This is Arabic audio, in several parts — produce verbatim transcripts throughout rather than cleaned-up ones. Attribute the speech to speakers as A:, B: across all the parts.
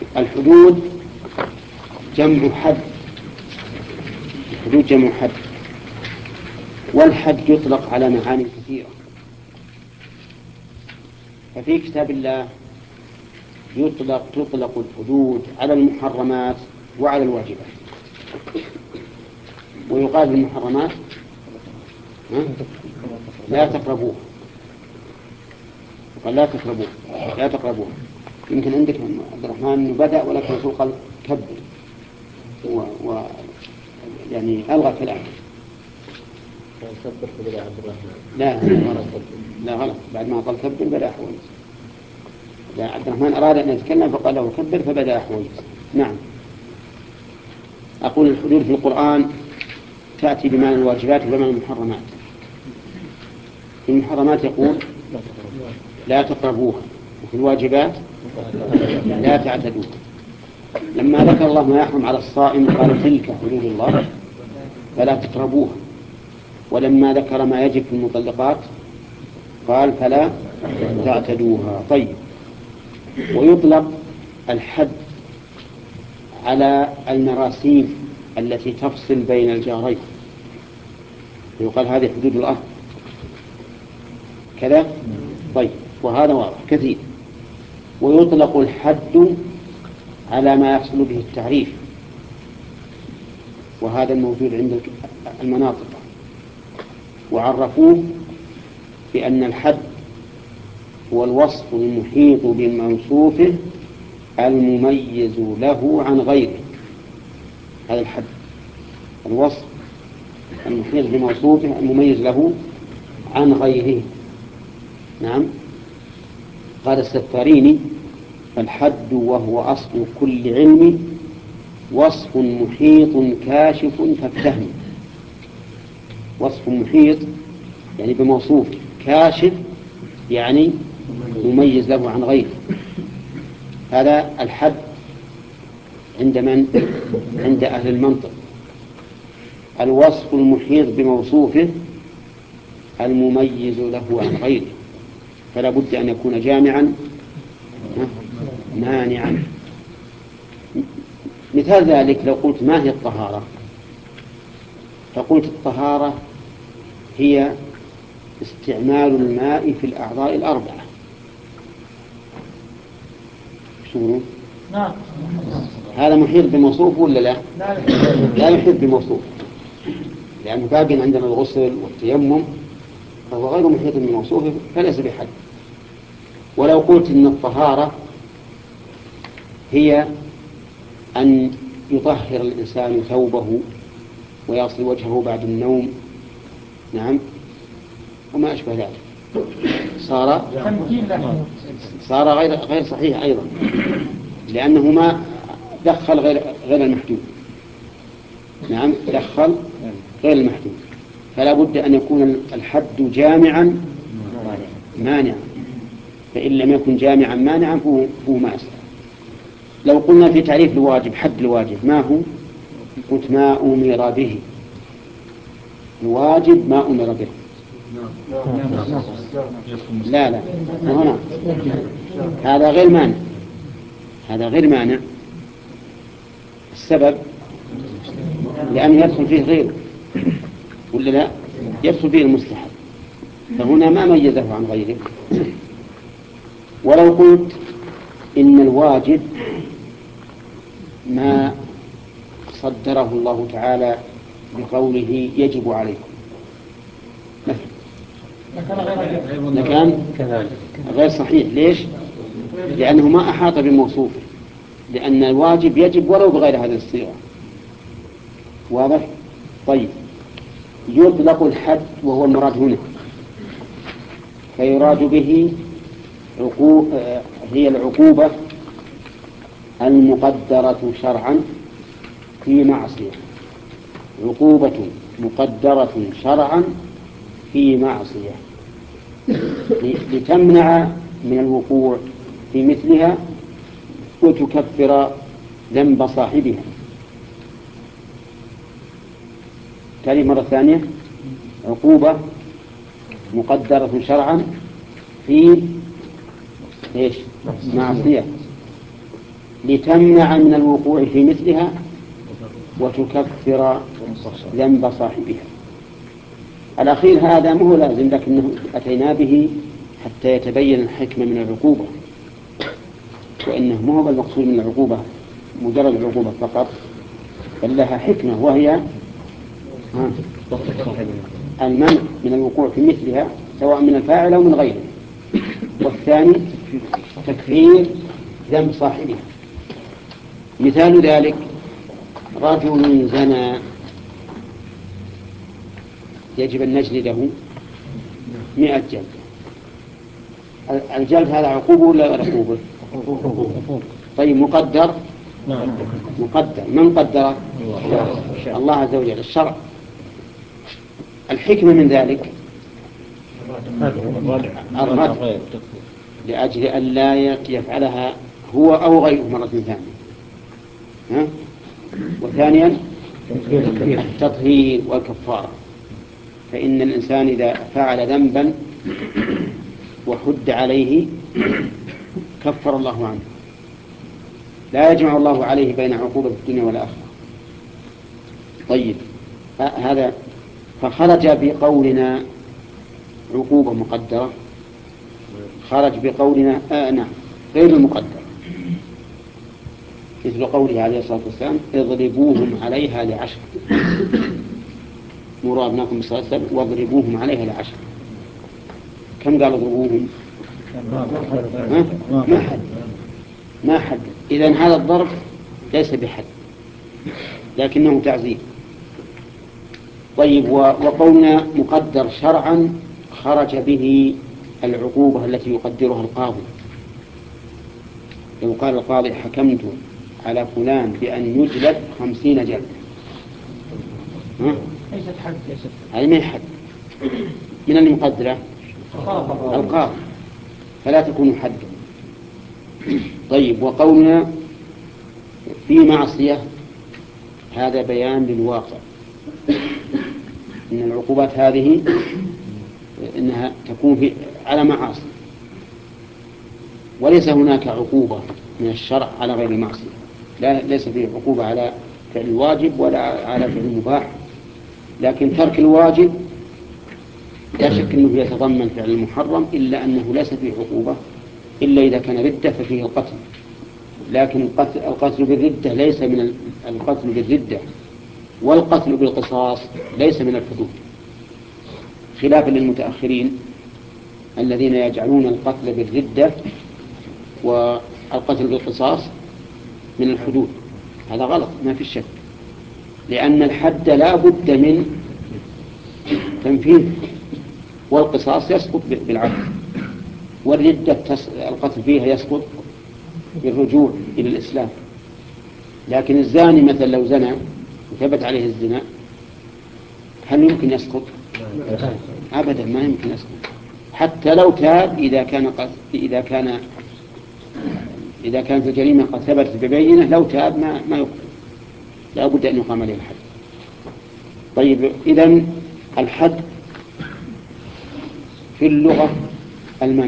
A: الحدود جمع حد، الحدود جمع حد، والحد يطلق على معاني كثيرة. ففي كتاب الله يطلق تطلق الحدود على المحرمات وعلى الواجبات. ويقال المحرمات لا تقربوها، قال لا تقربوها لا تقربوها. يمكن عندك عبد الرحمن انه بدأ ولكن الرسول قال كبر و... و... يعني ألغى كلامه. لا غلط، لا غلط، بعد ما قال كبر بدأ حويس. لا، عبد الرحمن أراد أن يتكلم فقال له كبر فبدأ حويس. نعم. أقول الحدود في القرآن تأتي بمعنى الواجبات وبمعنى المحرمات. في المحرمات يقول لا تقربوها، وفي الواجبات لا تعتدوها. لما ذكر الله ما يحرم على الصائم قال تلك حدود الله فلا تقربوها، ولما ذكر ما يجب في المطلقات قال فلا تعتدوها. طيب. ويطلق الحد على المراسيم التي تفصل بين الجارين، يقال هذه حدود الأرض كذا. طيب، وهذا واضح كثير. ويطلق الحد على ما يحصل به التعريف، وهذا الموجود عند المناطق، وعرفوه بأن الحد هو الوصف المحيط بموصوفه المميز له عن غيره. هذا الحد الوصف المحيط بموصوفه المميز له عن غيره. نعم. قال السفاريني الحد وهو أصل كل علم وصف محيط كاشف فافتهم. وصف محيط يعني بموصوف، كاشف يعني مميز له عن غيره. هذا الحد عند من؟ عند أهل المنطق. الوصف المحيط بموصوفه المميز له عن غيره، فلا بد أن يكون جامعا مانعا. مثال ذلك لو قلت ما هي الطهارة، فقلت الطهارة هي استعمال الماء في الأعضاء الأربعة. شو هذا محيط بموصوف ولا لا؟ لا يحيط بموصوف، لأنه باقي عندنا الغسل والتيمم، فهو غير محيط بموصوفه فليس بحد. ولو قلت إن الطهارة هي أن يطهر الإنسان ثوبه ويغسل وجهه بعد النوم، نعم، وما أشبه ذلك، صار صار غير غير صحيح أيضا، لأنه ما دخل غير غير المحدود. نعم، دخل غير المحدود. فلا بد أن يكون الحد جامعا مانعا، فإن لم يكن جامعا مانعا فهو ما أسلم. لو قلنا في تعريف الواجب، حد الواجب ما هو؟ قلت ما أمر به. الواجب ما أمر به. لا لا هنا هذا غير مانع، هذا غير مانع. السبب لأنه يدخل فيه غيره، ولا لا؟ يدخل فيه المستحب، فهنا ما ميزه عن غيره. ولو قلت إن الواجب ما صدره الله تعالى بقوله يجب عليكم، لكان غير صحيح. ليش؟ لأنه ما أحاط بموصوفه، لأن الواجب يجب ولو بغير هذه الصيغة. واضح؟ طيب. يطلق الحد وهو المراد هنا، فيراد به عقوبة، هي العقوبة المقدرة شرعا في معصية. عقوبة مقدرة شرعا في معصية لتمنع من الوقوع في مثلها وتكفر ذنب صاحبها. تالي مرة ثانية، عقوبة مقدرة شرعا في إيش؟ معصية لتمنع من الوقوع في مثلها وتكفر ذنب صاحبها. الأخير هذا مو لازم، لكنه أتينا به حتى يتبين الحكمة من العقوبة، وإنه مو هو المقصود من العقوبة مجرد العقوبة فقط، بل لها حكمة، وهي المنع من الوقوع في مثلها سواء من الفاعل أو من غيره. والثاني تكفير ذنب صاحبها. مثال ذلك رجل زنى يجب أن نجلده مئة جلد. الجلد هذا عقوبة ولا غير عقوبة؟ طيب مقدر؟ مقدر. من قدر؟ الله عز وجل، الشرع. الحكمة من ذلك الرد لأجل أن لا يفعلها هو أو غيره مرة ثانية. ها؟ وثانيا التطهير والكفارة. فإن الإنسان إذا فعل ذنبا وحد عليه كفر الله عنه، لا يجمع الله عليه بين عقوبة الدنيا والآخرة. طيب هذا فخرج بقولنا عقوبة مقدرة، خرج بقولنا آه نعم غير المقدر، مثل قوله عليه الصلاة والسلام اضربوهم عليها لعشر، مرادناكم صلى الله عليه وسلم واضربوهم عليها لعشر. كم قال اضربوهم؟ ما حد ما حد. إذن هذا الضرب ليس بحد لكنه تعزير. طيب وقولنا مقدر شرعا خرج به العقوبة التي يقدرها القاضي. لو قال القاضي حكمت على فلان بأن يجلد خمسين جلد،
B: ليست حد.
A: هذه ما حد. من المقدرة القاضي، فلا تكون حدا. طيب وقولنا في معصية هذا بيان للواقع، إن العقوبات هذه إنها تكون في على معاصي، وليس هناك عقوبة من الشرع على غير المعصية. لا ليس فيه عقوبة على فعل الواجب ولا على فعل المباح، لكن ترك الواجب لا شك أنه يتضمن فعل المحرم، إلا أنه ليس فيه عقوبة إلا إذا كان ردة ففيه القتل. لكن القتل, القتل بالردة ليس من القتل بالردة، والقتل بالقصاص ليس من الحدود، خلافا للمتأخرين الذين يجعلون القتل بالردة والقتل بالقصاص من الحدود. هذا غلط ما في شك، لأن الحد لا بد من تنفيذ، والقصاص يسقط بالعدل، والردة القتل فيها يسقط بالرجوع إلى الإسلام. لكن الزاني مثلا لو زنى وثبت عليه الزنا هل يمكن يسقط؟ أبدا ما يمكن يسقط، حتى لو تاب إذا كان قد إذا كان إذا كانت الجريمة قد ثبتت ببينة، لو تاب ما ما يقبل، لا بد أن يقام عليه الحد. طيب إذن الحد في اللغة المنع،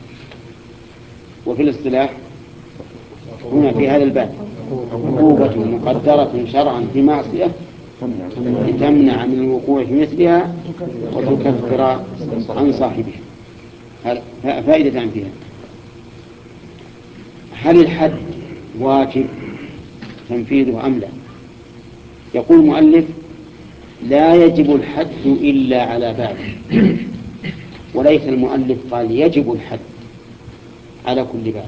A: وفي الاصطلاح هنا في هذا الباب عقوبة مقدرة شرعا في معصية لتمنع من الوقوع في مثلها وتكفر عن صاحبها. فائدة فيها: هل الحد واجب تنفيذه أم لا؟ يقول المؤلف: لا يجب الحد إلا على بالغ. وليس المؤلف قال يجب الحد على كل بالغ.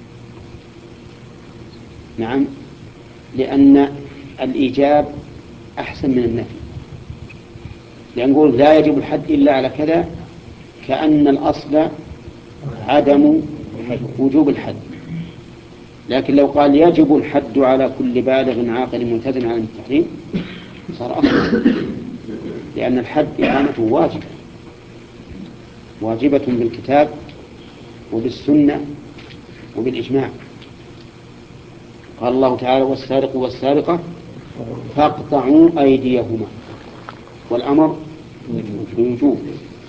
A: نعم، لأن الإيجاب أحسن من النفي. لأن نقول لا يجب الحد إلا على كذا كأن الأصل عدم وجوب الحد، لكن لو قال يجب الحد على كل بالغ عاقل ملتزم على التحريم صار أفضل، لأن الحد إقامته واجبة واجبة بالكتاب وبالسنة وبالإجماع. قال الله تعالى: والسارق والسارقة فاقطعوا أيديهما، والأمر بوجوب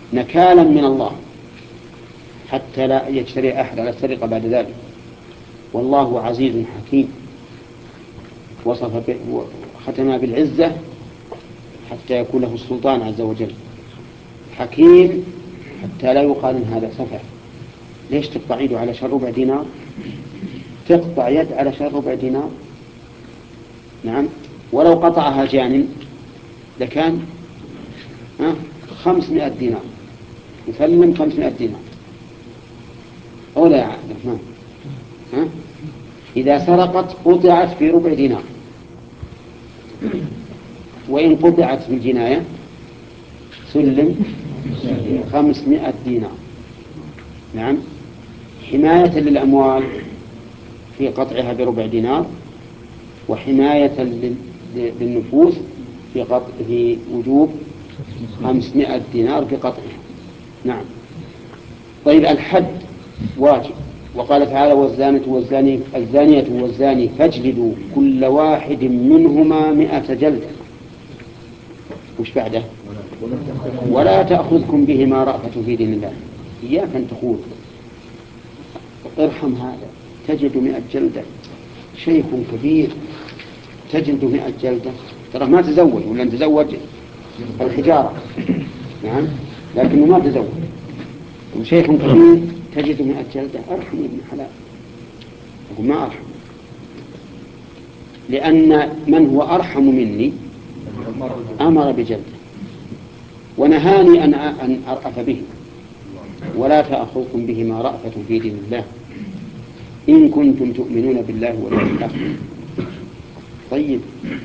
A: نكالا من الله حتى لا يجترئ أحد على السرقة بعد ذلك. والله عزيز حكيم، وصف ختم بالعزة حتى يكون له السلطان عز وجل. حكيم حتى لا يقال إن هذا سفه. ليش تقطع يده على شر ربع دينار؟ تقطع يد على شر ربع دينار؟ نعم، ولو قطعها جان لكان خمسمائة دينار، يسلم خمسمائة دينار أو لا يا عبد الرحمن؟ ها؟ إذا سرقت قطعت في ربع دينار، وإن قطعت بالجناية سلم خمسمائة دينار. نعم، حماية للأموال في قطعها بربع دينار، وحماية للنفوس في, قطع في وجوب خمسمائة دينار في قطعها. نعم. طيب الحد واجب، وقال تعالى والزانية والزاني الزانية والزاني فاجلدوا كل واحد منهما مئة جلدة. وش بعده؟ ولا تأخذكم بهما رأفة في دين الله. إياك أن تقول ارحم هذا تجد مئة جلدة، شيخ كبير تجد مئة جلدة، ترى ما تزوج ولا تزوج الحجارة. نعم، لكنه ما تزوج، وشيخ كبير تجد مئة جلدة. أرحم ابن حلال. أقول ما أرحم، لأن من هو أرحم مني أمر بجلده ونهاني أن أن أرأف به. ولا تأخذكم بهما رأفة في دين الله إن كنتم تؤمنون بالله واليوم الآخر. طيب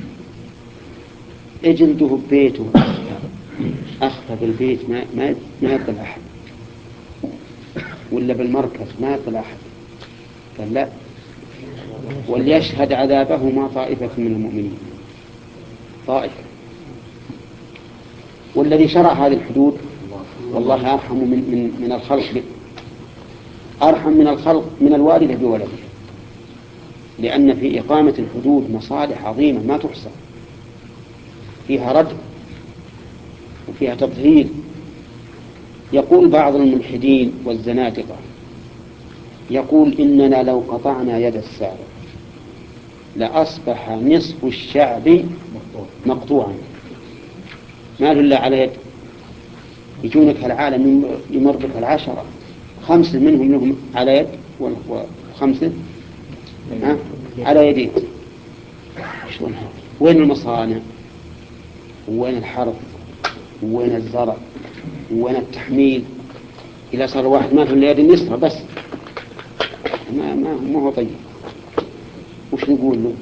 A: اجلده ببيته، أخفى بالبيت ما ما ما يطلع أحد، ولا بالمركز ما يطلع أحد. قال لا، وليشهد عذابهما طائفة من المؤمنين. طائفة. والذي شرع هذه الحدود والله أرحم من, من, من الخلق به، أرحم من الخلق من الوالد بولده، لأن في إقامة الحدود مصالح عظيمة ما تحصى، فيها رد وفيها تطهير. يقول بعض الملحدين والزنادقة، يقول إننا لو قطعنا يد السارق لأصبح نصف الشعب مقطوعا، ما له إلا على يد. يجونك العالم يمر بك العشرة، خمسة منهم لهم على يد وخمسة على يدين. شلون هذا؟ وين المصانع؟ وين الحرث؟ وين الزرع؟ وين التحميل؟ إذا صار واحد ما له إلا يد اليسرى بس، ما ما ما هو طيب. وش نقول له؟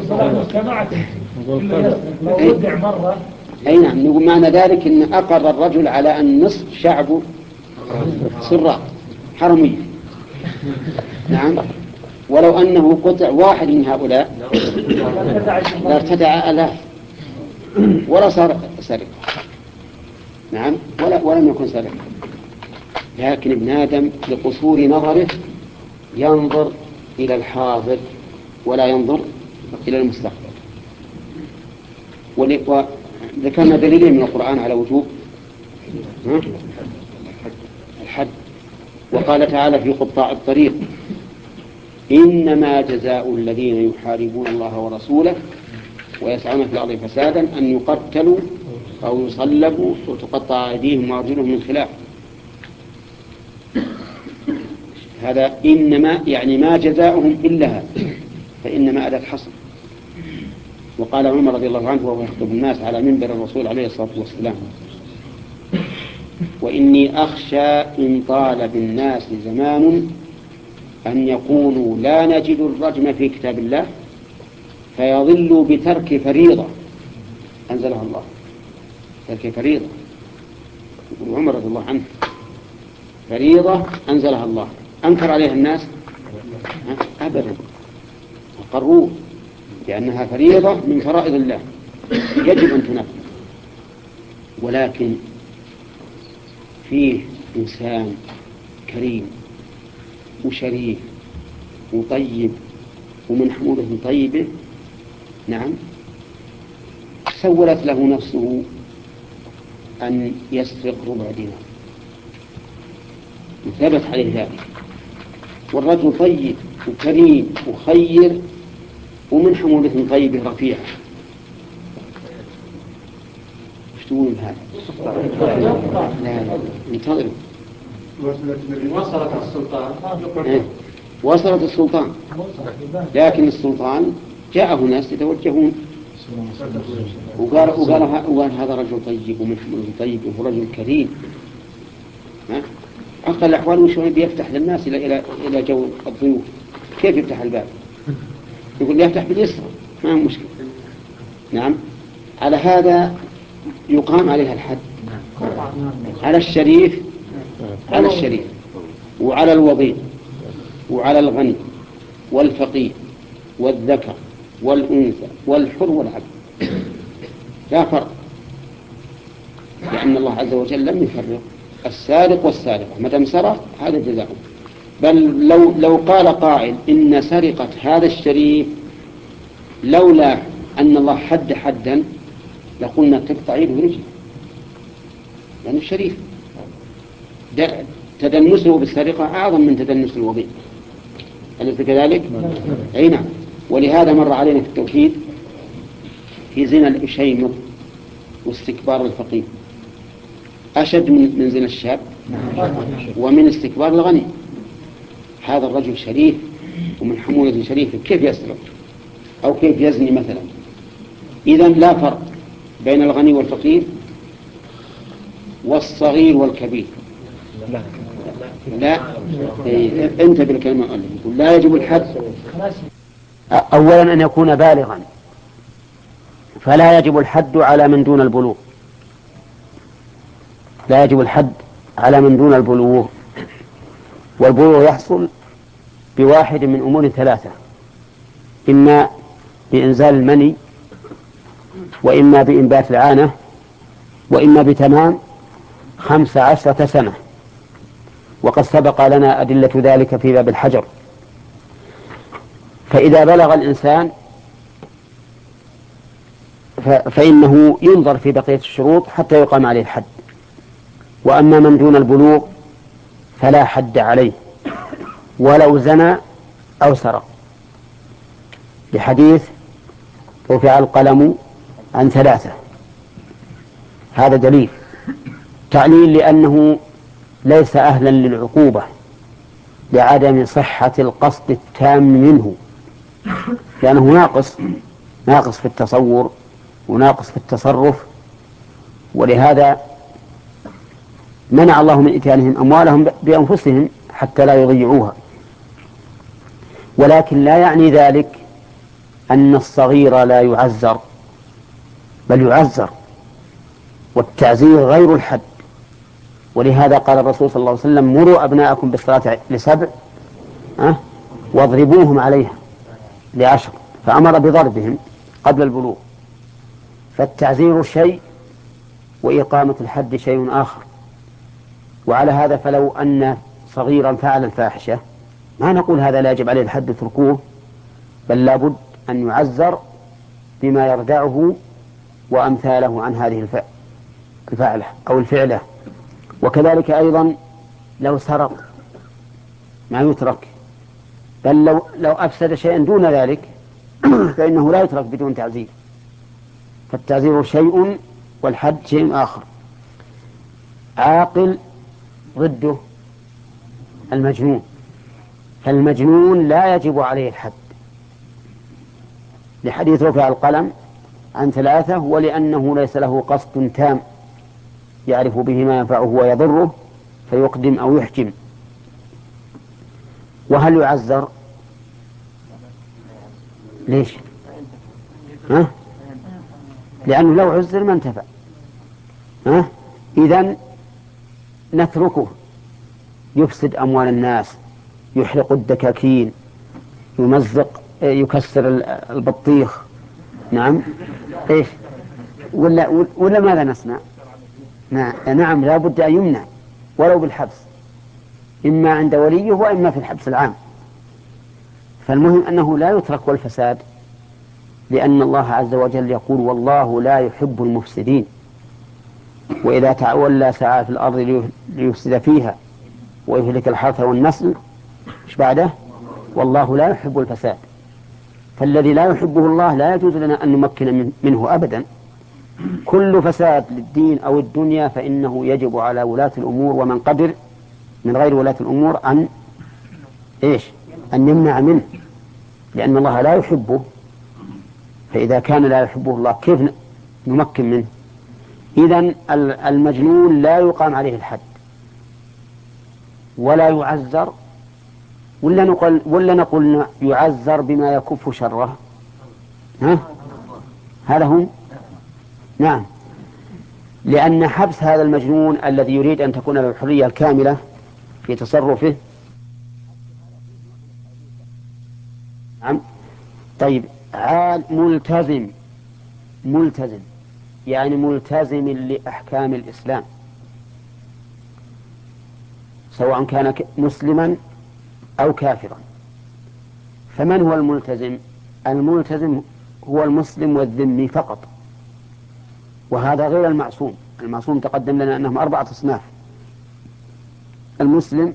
A: لو ودع مرة. أي نعم، نقول معنى ذلك إن أقر الرجل على أن نصف شعبه سراق حرمي. نعم، ولو أنه قطع واحد من هؤلاء لارتدع آلاف ولا صار سرق. نعم، ولا ولم يكن سرق. لكن ابن آدم لقصور نظره ينظر إلى الحاضر ولا ينظر إلى المستقبل. وذكرنا دليلين من القرآن على وجوب الحد. وقال تعالى في قطاع الطريق إنما جزاء الذين يحاربون الله ورسوله ويسعون في الأرض فسادا أن يقتلوا أو يصلبوا وتقطع أيديهم وأرجلهم من خلاف. هذا إنما يعني ما جزاؤهم إلا هذا، فإنما أداة حصر. وقال عمر رضي الله عنه وهو يخطب الناس على منبر الرسول عليه الصلاة والسلام وإني أخشى إن طال بالناس زمان أن يقولوا لا نجد الرجم في كتاب الله فيضلوا بترك فريضة أنزلها الله. ترك فريضة، يقول عمر رضي الله عنه، فريضة أنزلها الله أنكر عليها الناس أبدا، أقروا لأنها فريضة من فرائض الله يجب أن تنفذ. ولكن فيه إنسان كريم وشريف وطيب ومن حموده طيبه، نعم، سولت له نفسه أن يسرق ربع دينار وثبت عليه ذلك، والرجل طيب وكريم وخير ومن حمولة طيبة رفيعة، وش تقولون هذا؟ لا لا انتظروا.
B: وصلت السلطان
A: إيه؟ وصلت السلطان، لكن السلطان جاءه ناس يتوجهون وقال, وقال, وقال هذا رجل طيب ومن حمولة طيب وهو رجل كريم. أقل الأحوال وش بيفتح للناس إلى إلى إلى جو الضيوف؟ كيف يفتح الباب؟ يقول لي يفتح باليسرى ما هو مشكلة. نعم، على هذا يقام عليها الحد، على الشريف، على الشريف وعلى الوضيع وعلى الغني والفقير والذكر والأنثى والحر والعبد، لا فرق، لأن الله عز وجل لم يفرق. السارق والسارقة متى سرق هذا جزاؤه. بل لو لو قال قائل إن سرقة هذا الشريف لولا أن الله حد حدا لقلنا تقطع يده ورجله، لأنه الشريف تدنسه بالسرقة أعظم من تدنس الوضيع، أليس كذلك؟ أي نعم. ولهذا مر علينا في التوحيد في زنا الشيمط واستكبار الفقير أشد من زنا الشاب ومن استكبار الغني. هذا الرجل شريف ومن حمولة شريف، كيف يسرق أو كيف يزني مثلا؟ إذن لا فرق بين الغني والفقير والصغير والكبير. لا, لا. انت بالكلمة قال يقول لا يجب الحد. أولا أن يكون بالغا، فلا يجب الحد على من دون البلوغ، لا يجب الحد على من دون البلوغ. والبلوغ يحصل بواحد من أمور ثلاثة: إما بإنزال المني، وإما بإنبات العانة، وإما بتمام خمس عشرة سنة. وقد سبق لنا أدلة ذلك في باب الحجر. فإذا بلغ الإنسان فإنه ينظر في بقية الشروط حتى يقام عليه الحد. وأما من دون البلوغ فلا حد عليه ولو زنى أو سرق، لحديث رفع القلم عن ثلاثة. هذا دليل تعليل لأنه ليس أهلا للعقوبة لعدم صحة القصد التام منه، لأنه ناقص ناقص في التصور وناقص في التصرف. ولهذا منع الله من إتيانهم أموالهم بأنفسهم حتى لا يضيعوها. ولكن لا يعني ذلك أن الصغير لا يعزر، بل يعزر، والتعزير غير الحد. ولهذا قال الرسول صلى الله عليه وسلم: مروا أبناءكم بالصلاة لسبع أه؟ واضربوهم عليها لعشر، فأمر بضربهم قبل البلوغ. فالتعزير شيء وإقامة الحد شيء آخر. وعلى هذا فلو أن صغيرا فعل الفاحشة ما نقول هذا لا يجب عليه الحد تركوه، بل لابد أن يعزر بما يردعه وأمثاله عن هذه الفعلة أو الفعلة. وكذلك أيضا لو سرق ما يترك، بل لو, لو أفسد شيئا دون ذلك فإنه لا يترك بدون تعزير. فالتعزير شيء والحد شيء آخر. عاقل ضده المجنون، فالمجنون لا يجب عليه الحد لحديث رفع القلم عن ثلاثة، ولأنه ليس له قصد تام يعرف به ما ينفعه ويضره فيقدم أو يحجم. وهل يعزر؟ ليش؟ ها؟ لأنه لو عزر ما انتفع. ها؟ إذن نتركه يفسد أموال الناس، يحرق الدكاكين، يمزق، يكسر البطيخ. نعم. إيش؟ ولا, ولا ماذا نصنع؟ نعم، لا بد أن يمنع ولو بالحبس، إما عند وليه وإما في الحبس العام. فالمهم أنه لا يترك والفساد، لأن الله عز وجل يقول: والله لا يحب المفسدين، وإذا تولى سعى في الأرض ليفسد فيها ويهلك الحرث والنسل. إيش بعده؟ والله لا يحب الفساد، فالذي لا يحبه الله لا يجوز لنا أن نمكن منه أبدا. كل فساد للدين أو الدنيا فإنه يجب على ولاة الأمور ومن قدر من غير ولاة الأمور أن إيش أن يمنع منه، لأن الله لا يحبه. فإذا كان لا يحبه الله كيف نمكن منه؟ إذن المجنون لا يقام عليه الحد ولا يعزر، ولا نقول, ولا نقول يعزر بما يكف شره. ها؟ هذا هو؟ نعم، لأن حبس هذا المجنون الذي يريد أن تكون له الحرية الكاملة في تصرفه. نعم. طيب، عال ملتزم، ملتزم يعني ملتزم لأحكام الإسلام، سواء كان مسلما أو كافرا. فمن هو الملتزم؟ الملتزم هو المسلم والذمي فقط، وهذا غير المعصوم. المعصوم تقدم لنا أنهم أربعة أصناف: المسلم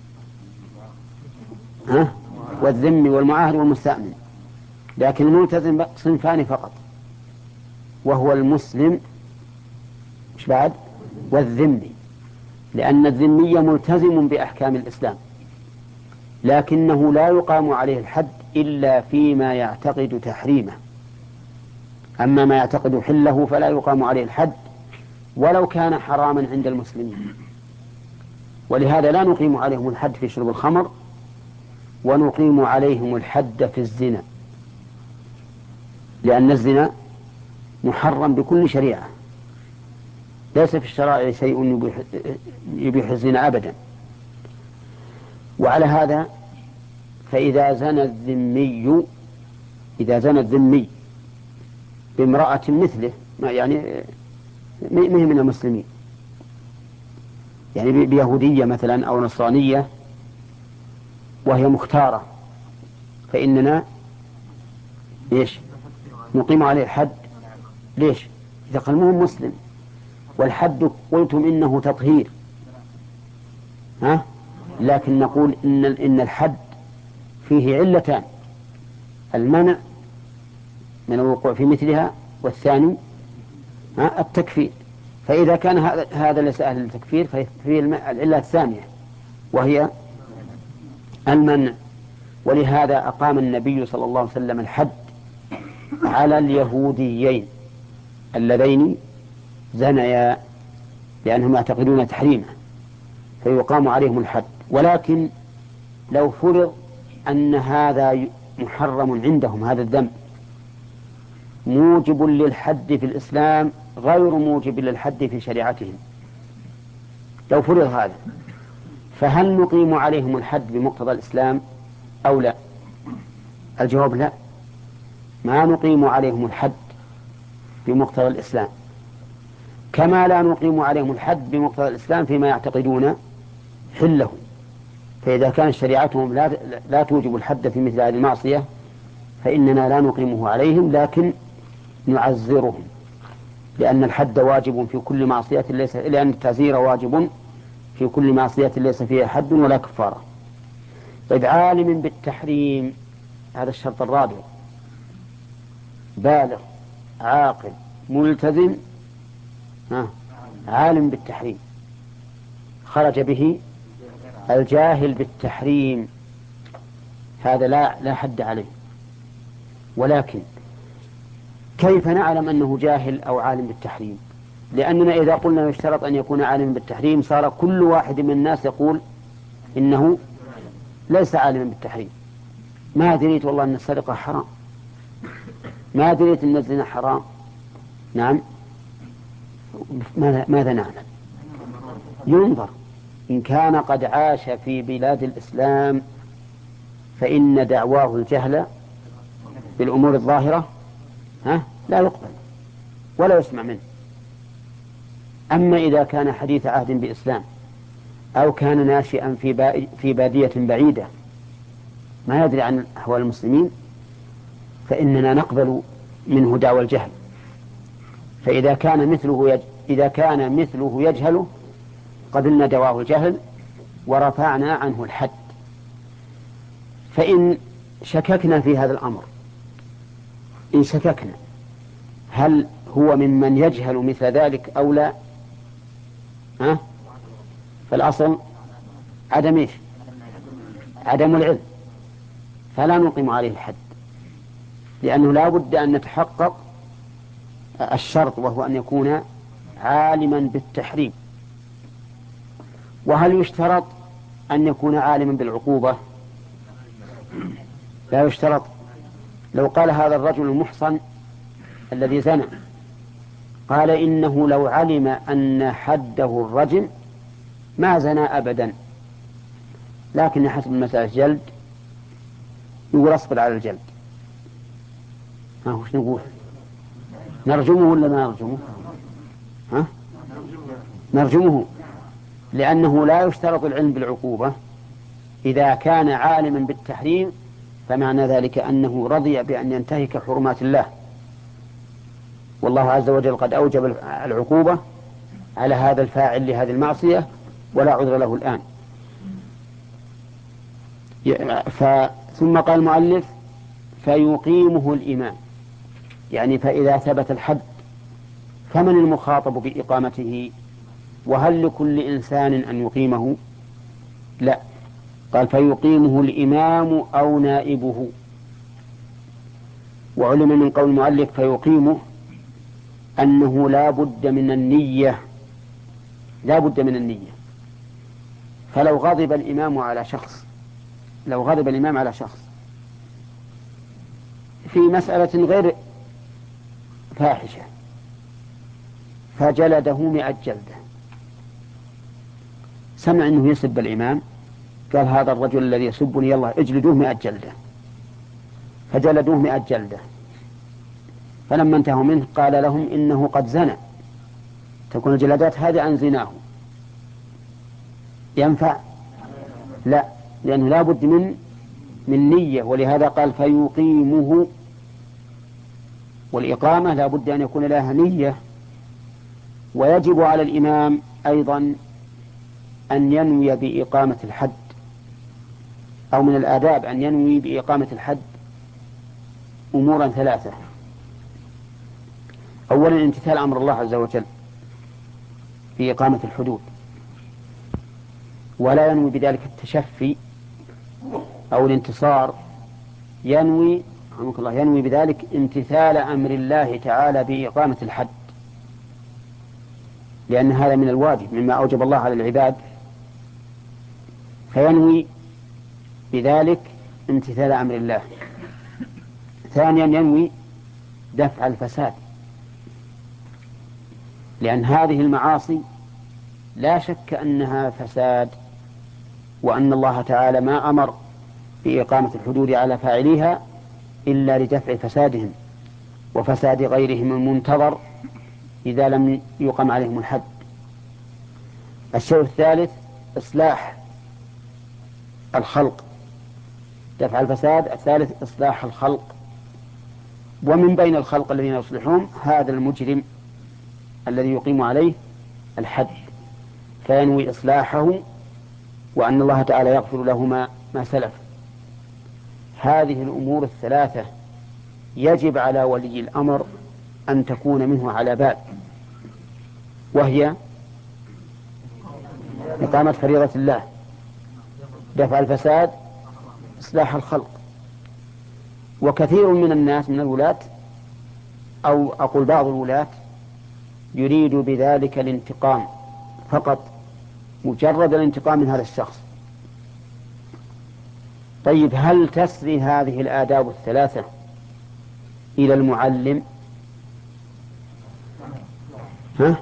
A: ها والذمي والمعاهد والمستأمن. لكن الملتزم صنفان فقط، وهو المسلم مش بعد والذمي، لأن الذمي ملتزم بأحكام الإسلام لكنه لا يقام عليه الحد إلا فيما يعتقد تحريمه، أما ما يعتقد حله فلا يقام عليه الحد ولو كان حراما عند المسلمين. ولهذا لا نقيم عليهم الحد في شرب الخمر، ونقيم عليهم الحد في الزنا، لأن الزنا محرم بكل شريعة، ليس في الشرائع شيء يبيح, يبيح الزنا أبدا. وعلى هذا فإذا زنى الذمي إذا زنى الذمي بامرأة مثله، يعني مهم من المسلمين، يعني بيهودية مثلا أو نصرانية وهي مختارة، فإننا إيش نقيم عليه الحد. ليش؟ إذا قال مو مسلم، والحد قلتم إنه تطهير، ها؟ لكن نقول إن إن الحد فيه علتان: المنع من الوقوع في مثلها، والثاني ها التكفير. فإذا كان هذا ليس أهل التكفير ففيه العلة الثانية وهي المنع. ولهذا أقام النبي صلى الله عليه وسلم الحد على اليهوديين اللذين زنيا، لأنهم يعتقدون تحريمه فيقام عليهم الحد. ولكن لو فرض أن هذا محرم عندهم، هذا الذنب موجب للحد في الإسلام غير موجب للحد في شريعتهم، لو فرض هذا، فهل نقيم عليهم الحد بمقتضى الإسلام أو لا؟ الجواب لا، ما نقيم عليهم الحد بمقتضى الإسلام، كما لا نقيم عليهم الحد بمقتضى الإسلام فيما يعتقدون حله. فإذا كانت شريعتهم لا, لا توجب الحد في مثل هذه المعصية فإننا لا نقيمه عليهم، لكن نعزرهم، لأن الحد واجب في كل معصية ليس لأن التعزير واجب في كل معصية ليس فيها حد ولا كفارة. طيب، عالم بالتحريم، هذا الشرط الرابع: بالغ عاقل ملتزم ها عالم بالتحريم. خرج به الجاهل بالتحريم، هذا لا لا حد عليه. ولكن كيف نعلم أنه جاهل أو عالم بالتحريم؟ لأننا إذا قلنا يشترط أن يكون عالما بالتحريم صار كل واحد من الناس يقول إنه ليس عالما بالتحريم. ما دريت والله أن السرقة حرام، ما دريت أن الزنا حرام. نعم، ماذا, ماذا نعمل؟ ينظر، إن كان قد عاش في بلاد الإسلام فإن دعواه الجهل بالأمور الظاهرة ها لا يقبل ولا يسمع منه. أما إذا كان حديث عهد بإسلام أو كان ناشئا في, في بادية بعيدة ما يدري عن أحوال المسلمين فإننا نقبل منه دعوى الجهل. فإذا كان مثله يج... إذا كان مثله يجهله قبلنا دعواه الجهل ورفعنا عنه الحد. فإن شككنا في هذا الأمر، إن شككنا هل هو ممن يجهل مثل ذلك أو لا، ها؟ فالأصل عدم إيش؟ عدم العلم، فلا نقيم عليه الحد، لأنه لا بد أن نتحقق الشرط، وهو أن يكون عالما بالتحريم. وهل يشترط أن يكون عالما بالعقوبة؟ لا يشترط. لو قال هذا الرجل المحصن الذي زنى، قال إنه لو علم أن حده الرجم ما زنى أبدا، لكن حسب المسألة جلد، يقول أصبر على الجلد. ها وش نقول؟ نرجمه ولا ما نرجمه؟ ها؟ نرجمه، لأنه لا يشترط العلم بالعقوبة. إذا كان عالما بالتحريم فمعنى ذلك أنه رضي بأن ينتهك حرمات الله، والله عز وجل قد أوجب العقوبة على هذا الفاعل لهذه المعصية ولا عذر له الآن. ثم قال المؤلف فيقيمه الإمام، يعني فإذا ثبت الحد فمن المخاطب بإقامته؟ وهل لكل إنسان أن يقيمه؟ لا، قال فيقيمه الإمام أو نائبه. وعلم من قول المؤلف فيقيمه أنه لا بد من النية، لا بد من النية. فلو غضب الإمام على شخص، لو غضب الإمام على شخص في مسألة غير فاحشة فجلده مئة جلدة، سمع أنه يسب الإمام، قال هذا الرجل الذي يسبني يلا اجلدوه مئة جلدة، فجلدوه مئة جلدة. فلما انتهوا منه قال لهم إنه قد زنى، تكون الجلدات هذه عن زناه، ينفع؟ لا، لأنه لا بد من من نية، ولهذا قال فيقيمه. والإقامة لا بد أن يكون لها نية. ويجب على الإمام أيضا أن ينوي بإقامة الحد، أو من الآداب أن ينوي بإقامة الحد أمورا ثلاثة. أولا امتثال أمر الله عز وجل في إقامة الحدود، ولا ينوي بذلك التشفي أو الانتصار، ينوي رحمك الله ينوي بذلك امتثال أمر الله تعالى بإقامة الحد، لأن هذا من الواجب مما أوجب الله على العباد، فينوي بذلك امتثال أمر الله. ثانيا ينوي دفع الفساد، لأن هذه المعاصي لا شك أنها فساد، وأن الله تعالى ما أمر بإقامة الحدود على فاعليها إلا لدفع فسادهم وفساد غيرهم المنتظر إذا لم يقم عليهم الحد. الشيء الثالث إصلاح الخلق، دفع الفساد. الثالث إصلاح الخلق، ومن بين الخلق الذين يصلحون هذا المجرم الذي يقيم عليه الحد، فينوي إصلاحه وأن الله تعالى يغفر له ما, ما سلف. هذه الأمور الثلاثة يجب على ولي الأمر أن تكون منه على بال، وهي إقامة فريضة الله، دفع الفساد، إصلاح الخلق. وكثير من الناس من الولاة، أو أقول بعض الولاة، يريد بذلك الانتقام فقط، مجرد الانتقام من هذا الشخص. طيب هل تسري هذه الآداب الثلاثة إلى المعلم؟ ها؟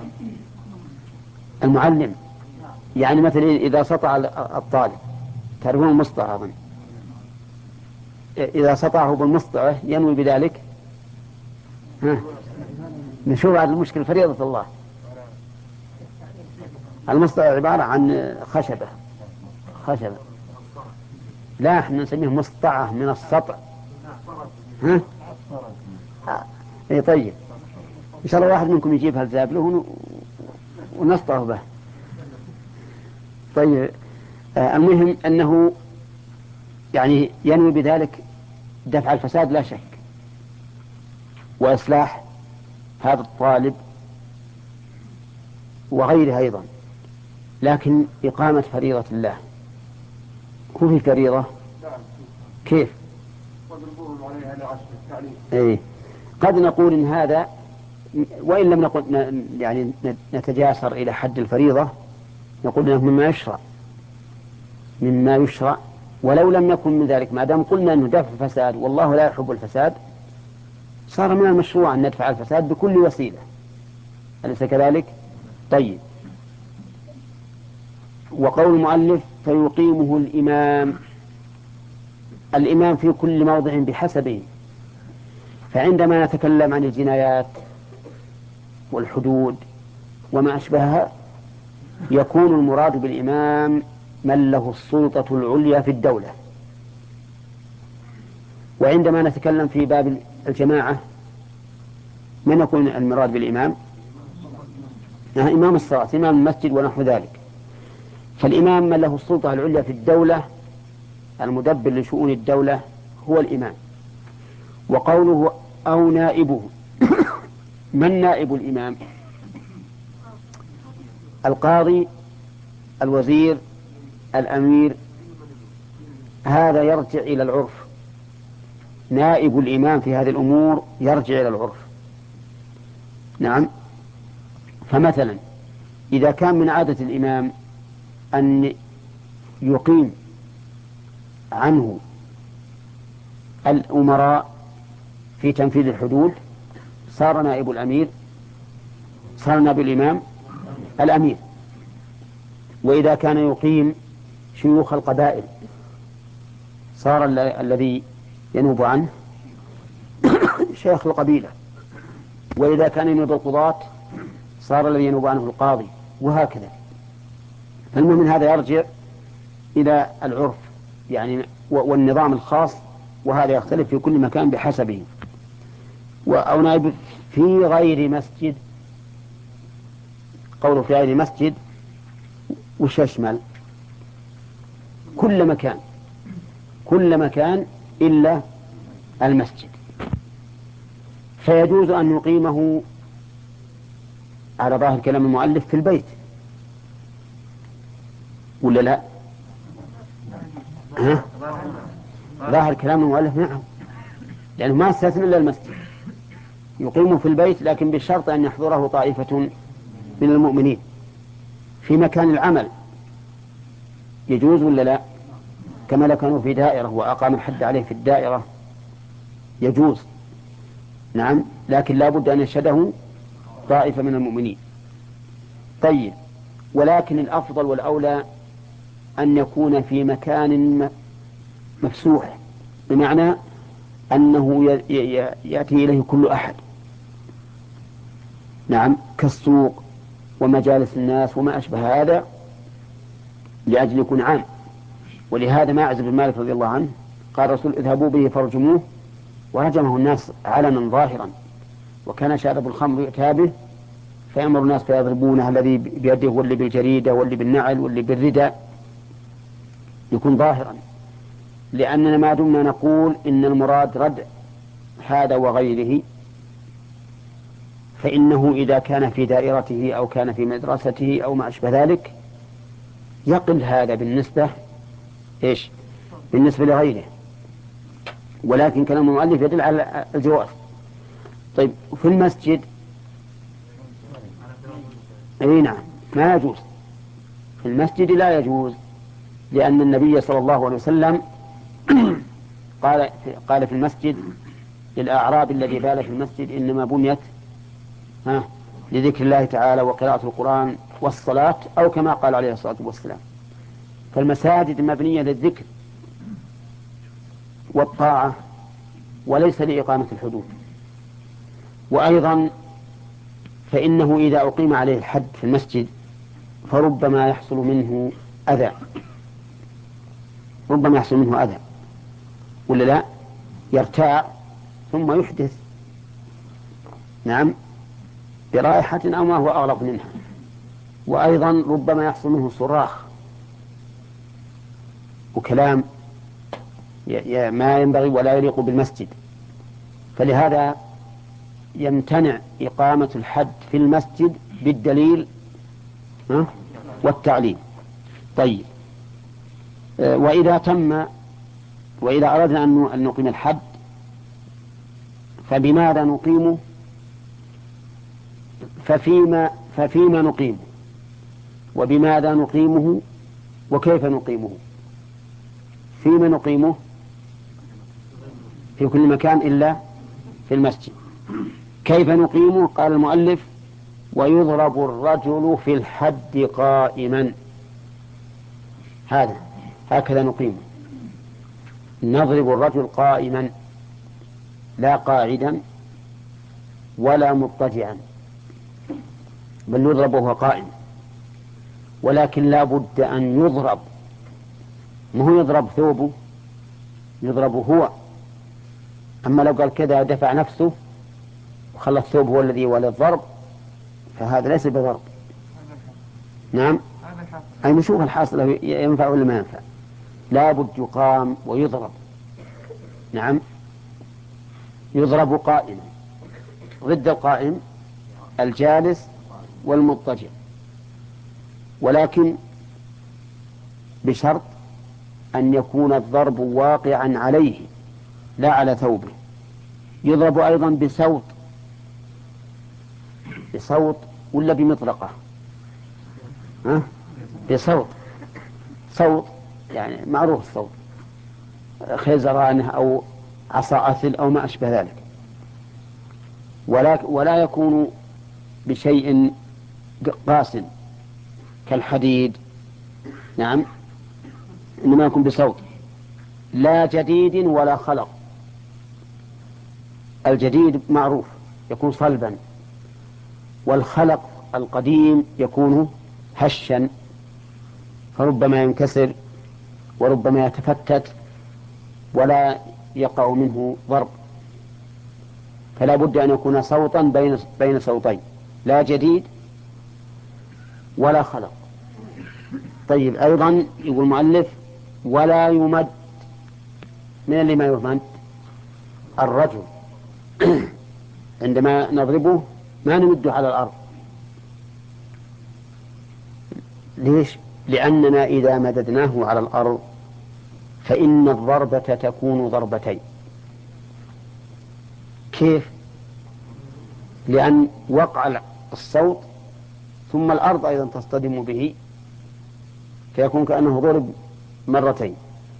A: المعلم يعني مثلا إذا سطع الطالب، تعرفون المسطع أظن، إذا سطعه بالمسطعة ينوي بذلك ها؟ نشوف هذه المشكلة، فريضة الله. المسطع عبارة عن خشبة خشبة لا احنا نسميه مسطعة من السطع. ها؟ اي طيب، ان شاء الله واحد منكم يجيب هالزابله ونسطعه به. طيب آه المهم انه يعني ينوي بذلك دفع الفساد لا شك، وإصلاح هذا الطالب وغيره أيضا، لكن إقامة فريضة الله هو في فريضة كيف؟ إيه؟ قد نقول إن هذا وإن لم نقل يعني نتجاسر إلى حد الفريضة، نقول إنه مما يشرع مما يشرع ولو لم يكن من ذلك، ما دام قلنا أنه دفع الفساد والله لا يحب الفساد، صار من المشروع أن ندفع الفساد بكل وسيلة، أليس كذلك؟ طيب، وقول المؤلف فيقيمه الإمام، الإمام في كل موضع بحسبه، فعندما نتكلم عن الجنايات والحدود وما أشبهها يكون المراد بالإمام من له السلطة العليا في الدولة، وعندما نتكلم في باب الجماعة من يكون المراد بالإمام؟ إمام الصلاة، إمام المسجد ونحو ذلك. فالإمام من له السلطة العليا في الدولة المدبر لشؤون الدولة هو الإمام. وقوله أو نائبه من نائب الإمام؟ القاضي، الوزير، الأمير، هذا يرجع إلى العرف. نائب الإمام في هذه الأمور يرجع إلى العرف. نعم. فمثلا إذا كان من عادة الإمام أن يقيم عنه الأمراء في تنفيذ الحدود، صار نائب الأمير صار نائب الإمام الأمير. وإذا كان يقيم شيوخ القبائل صار الذي ينوب عنه شيخ القبيلة. وإذا كان ينوب القضاة صار الذي ينوب عنه القاضي، وهكذا. فالمهم من هذا يرجع إلى العرف يعني والنظام الخاص، وهذا يختلف في كل مكان بحسبه. أو نائب في غير مسجد، قوله في غير مسجد وش يشمل؟ كل مكان، كل مكان إلا المسجد. فيجوز أن يقيمه على ظاهر كلام المؤلف في البيت ولا لا؟ ها؟ ظاهر كلام المؤلف نعم، لأنه ما استثنى إلا المسجد. يقيم في البيت لكن بالشرط أن يحضره طائفة من المؤمنين. في مكان العمل يجوز ولا لا؟ كما لو كانوا في دائرة وأقام الحد عليه في الدائرة يجوز، نعم، لكن لا بد أن يشهده طائفة من المؤمنين. طيب، ولكن الأفضل والأولى أن يكون في مكان مفسوح، بمعنى أنه يأتي إليه كل أحد، نعم، كالسوق ومجالس الناس وما أشبه هذا، لأجل يكون عام. ولهذا ما أعزب مالك رضي الله عنه قال الرسول اذهبوا به فارجموه، ورجمه الناس علنا ظاهرا. وكان شارب الخمر يؤتى به فيأمر الناس فيضربونه، الذي بيده واللي بالجريدة واللي بالنعل واللي بالردى، يكون ظاهرا. لأننا ما دمنا نقول إن المراد ردع هذا وغيره، فإنه إذا كان في دائرته أو كان في مدرسته أو ما أشبه ذلك يقل هذا بالنسبة إيش؟ بالنسبة لغيره. ولكن كلام المؤلف يدل على الجواز. طيب، في المسجد أي نعم ما يجوز، في المسجد لا يجوز، لأن النبي صلى الله عليه وسلم قال قال في المسجد للأعراب الذي بال في المسجد إنما بنيت ها لذكر الله تعالى وقراءة القرآن والصلاة، أو كما قال عليه الصلاة والسلام. فالمساجد مبنية للذكر والطاعة وليس لإقامة الحدود. وأيضا فإنه إذا أقيم عليه الحد في المسجد فربما يحصل منه أذى، ربما يحصل منه أذى ولا لا؟ يرتاع ثم يحدث، نعم، برائحة أو ما هو أغلب منها. وأيضا ربما يحصل منه صراخ وكلام ما ينبغي ولا يليق بالمسجد. فلهذا يمتنع إقامة الحد في المسجد بالدليل والتعليل. طيب، وإذا تم وإذا أردنا أن نقيم الحد فبماذا نقيمه؟ ففيما, ففيما نقيمه، وبماذا نقيمه، وكيف نقيمه. فيما نقيمه في كل مكان إلا في المسجد. كيف نقيمه؟ قال المؤلف: ويضرب الرجل في الحد قائما. هذا هكذا نقيمه، نضرب الرجل قائما لا قاعدا ولا مضطجعا، بل يضرب وهو قائم. ولكن لا بد أن يضرب، ما هو يضرب ثوبه، يضرب هو. أما لو قال كذا دفع نفسه وخلى الثوب هو الذي ولى الضرب فهذا ليس بضرب. نعم، أي نشوف الحاصل ينفع ولا ما ينفع. لا بد يقام ويضرب. نعم، يضرب قائما. ضد القائم الجالس والمضطجع، ولكن بشرط أن يكون الضرب واقعا عليه لا على ثوبه. يضرب أيضا بصوت بصوت ولا بمطرقة؟ ها؟ بصوت. صوت يعني معروف الصوت، خيزرانه أو عصا أثل أو ما أشبه ذلك. ولا, ولا يكون بشيء قاس كالحديد. نعم، إنما يكون بصوت، لا جديد ولا خلق. الجديد معروف يكون صلبا، والخلق القديم يكون هشا، فربما ينكسر وربما يتفتت ولا يقع منه ضرب. فلا بد أن يكون صوتا بين بين صوتين، لا جديد ولا خلق. طيب، أيضا يقول المؤلف: ولا يمد. من اللي ما يمد؟ الرجل. عندما نضربه ما نمده على الأرض. ليش؟ لأننا إذا مددناه على الأرض فإن الضربة تكون ضربتين. كيف؟ لأن وقع الصوت ثم الأرض أيضا تصطدم به، فيكون كأنه ضرب مرتين.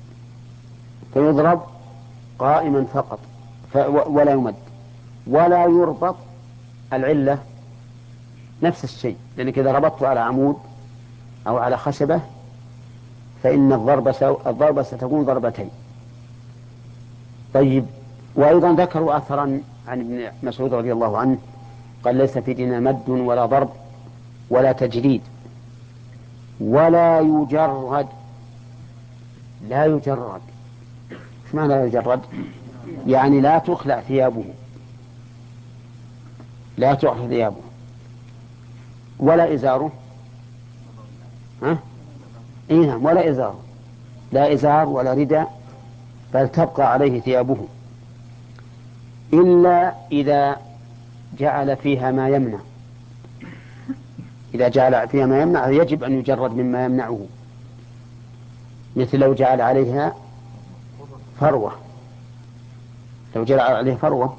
A: فيضرب قائما فقط ولا يمد ولا يربط. العلة نفس الشيء، لأنك إذا ربطت على عمود أو على خشبة فإن الضربة, سو... الضربة ستكون ضربتين. طيب، وأيضا ذكروا أثرا عن ابن مسعود رضي الله عنه قال: ليس في ديننا مد ولا ضرب ولا تجريد ولا يجرد. لا يجرد، ايش معنى لا يجرد؟ يعني لا تخلع ثيابه، لا تخلع ثيابه ولا إزاره. ها؟ إيه نعم، ولا إزار، لا إزار ولا رداء، بل تبقى عليه ثيابه، إلا إذا جعل فيها ما يمنع. إذا جعل فيها ما يمنع يجب أن يجرد مما يمنعه، مثل لو جعل عليها فروة. لو جعل عليه فروة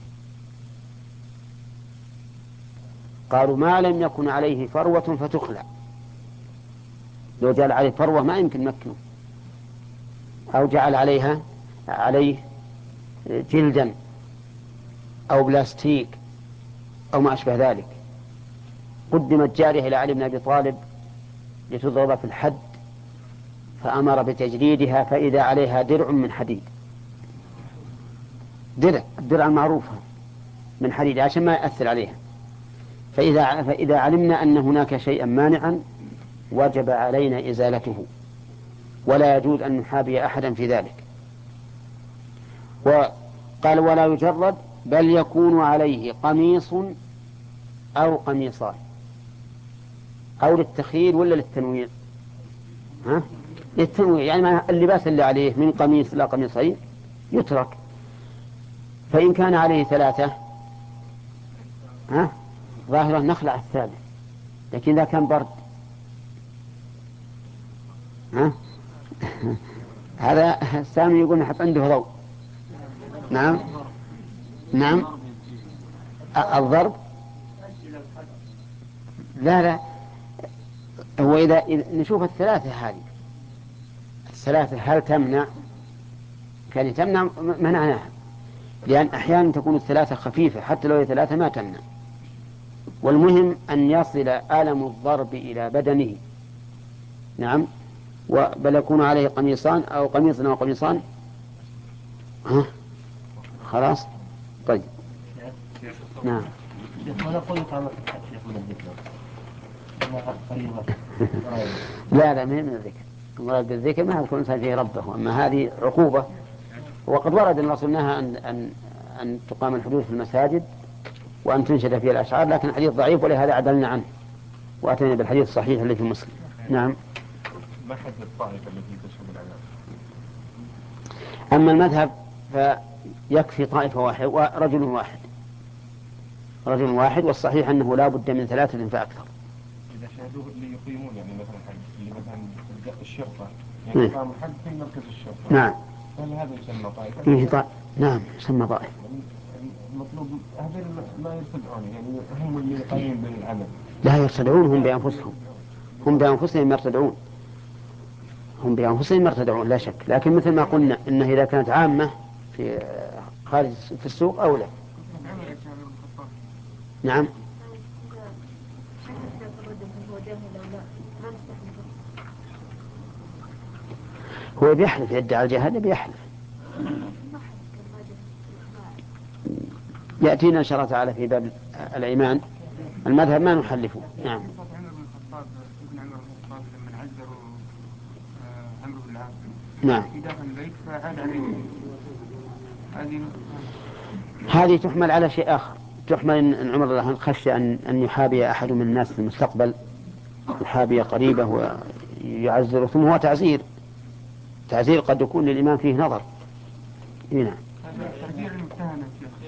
A: قالوا ما لم يكن عليه فروة فتخلع. لو جعل عليه فروة ما يمكن مكنه، أو جعل عليها عليه جلدا أو بلاستيك أو ما أشبه ذلك. قدمت جارية إلى علي بن أبي طالب لتضرب في الحد فأمر بتجريدها، فإذا عليها درع من حديد، درع الدرع المعروفة من حديد عشان ما يأثر عليها. فإذا, فإذا علمنا أن هناك شيئا مانعا وجب علينا إزالته، ولا يجوز أن نحابي أحدا في ذلك. وقال: ولا يجرد بل يكون عليه قميص أو قميصان. أو للتخيير ولا للتنوير؟ ها؟ التنويع يعني اللباس اللي عليه من قميص لا قميصين يترك. فإن كان عليه ثلاثة ها ظاهرة نخلع الثالث، لكن إذا كان برد ها هذا سامي يقول نحط عنده ضوء. نعم نعم الضرب لا لا هو إذا نشوف الثلاثة هذه الثلاثة هل تمنع، كان تمنع منعناها، لأن أحيانا تكون الثلاثة خفيفة حتى لو هي ثلاثة ما تمنع. والمهم أن يصل ألم الضرب إلى بدنه. نعم بل يكون عليه قميصان أو قميص أو قميصان. ها خلاص طيب نعم لا لا ما من الذكر، مراد بالذكر ما يكون الإنسان فيه ربه، أما هذه عقوبة. وقد ورد أن رسولنا أن, أن, أن تقام الحدود في المساجد وأن تنشد فيها الأشعار، لكن الحديث ضعيف ولهذا عدلنا عنه وأتينا بالحديث الصحيح الذي في مسلم. نعم.
C: ما حد الطائفة التي تشهد العذاب؟
A: أما المذهب فيكفي طائفة واحد ورجل واحد رجل واحد والصحيح أنه لا بد من ثلاثة فأكثر.
C: إذا شهدوه اللي يقيمون يعني مثلا حد اللي مثلا الشرطة يعني قاموا حد في مركز الشرطة.
A: نعم.
C: هل هذا يسمى طائفة؟
A: إيه طائفة. نعم يسمى طائفة.
C: المطلوب هذول ما يرتدعون يعني هم اللي قايمين بالعمل.
A: لا يرتدعون هم بأنفسهم هم بأنفسهم يرتدعون هم بأنفسهم يرتدعون لا شك، لكن مثل ما قلنا إنه إذا كانت عامة في خارج في السوق أو لا. نعم. هو بيحلف يدعي الجهاد بيحلف. يأتينا إن شاء الله تعالى في باب الإيمان المذهب ما نحلفه. نعم. نعم. هذه تحمل على شيء آخر، تحمل إن عمر الله عنه خشي أن أن يحابي أحد من الناس في المستقبل، يحابي قريبه ويعزره، ثم هو تعزير تعزير قد يكون للإمام فيه نظر. نعم.
B: تعزير المتهم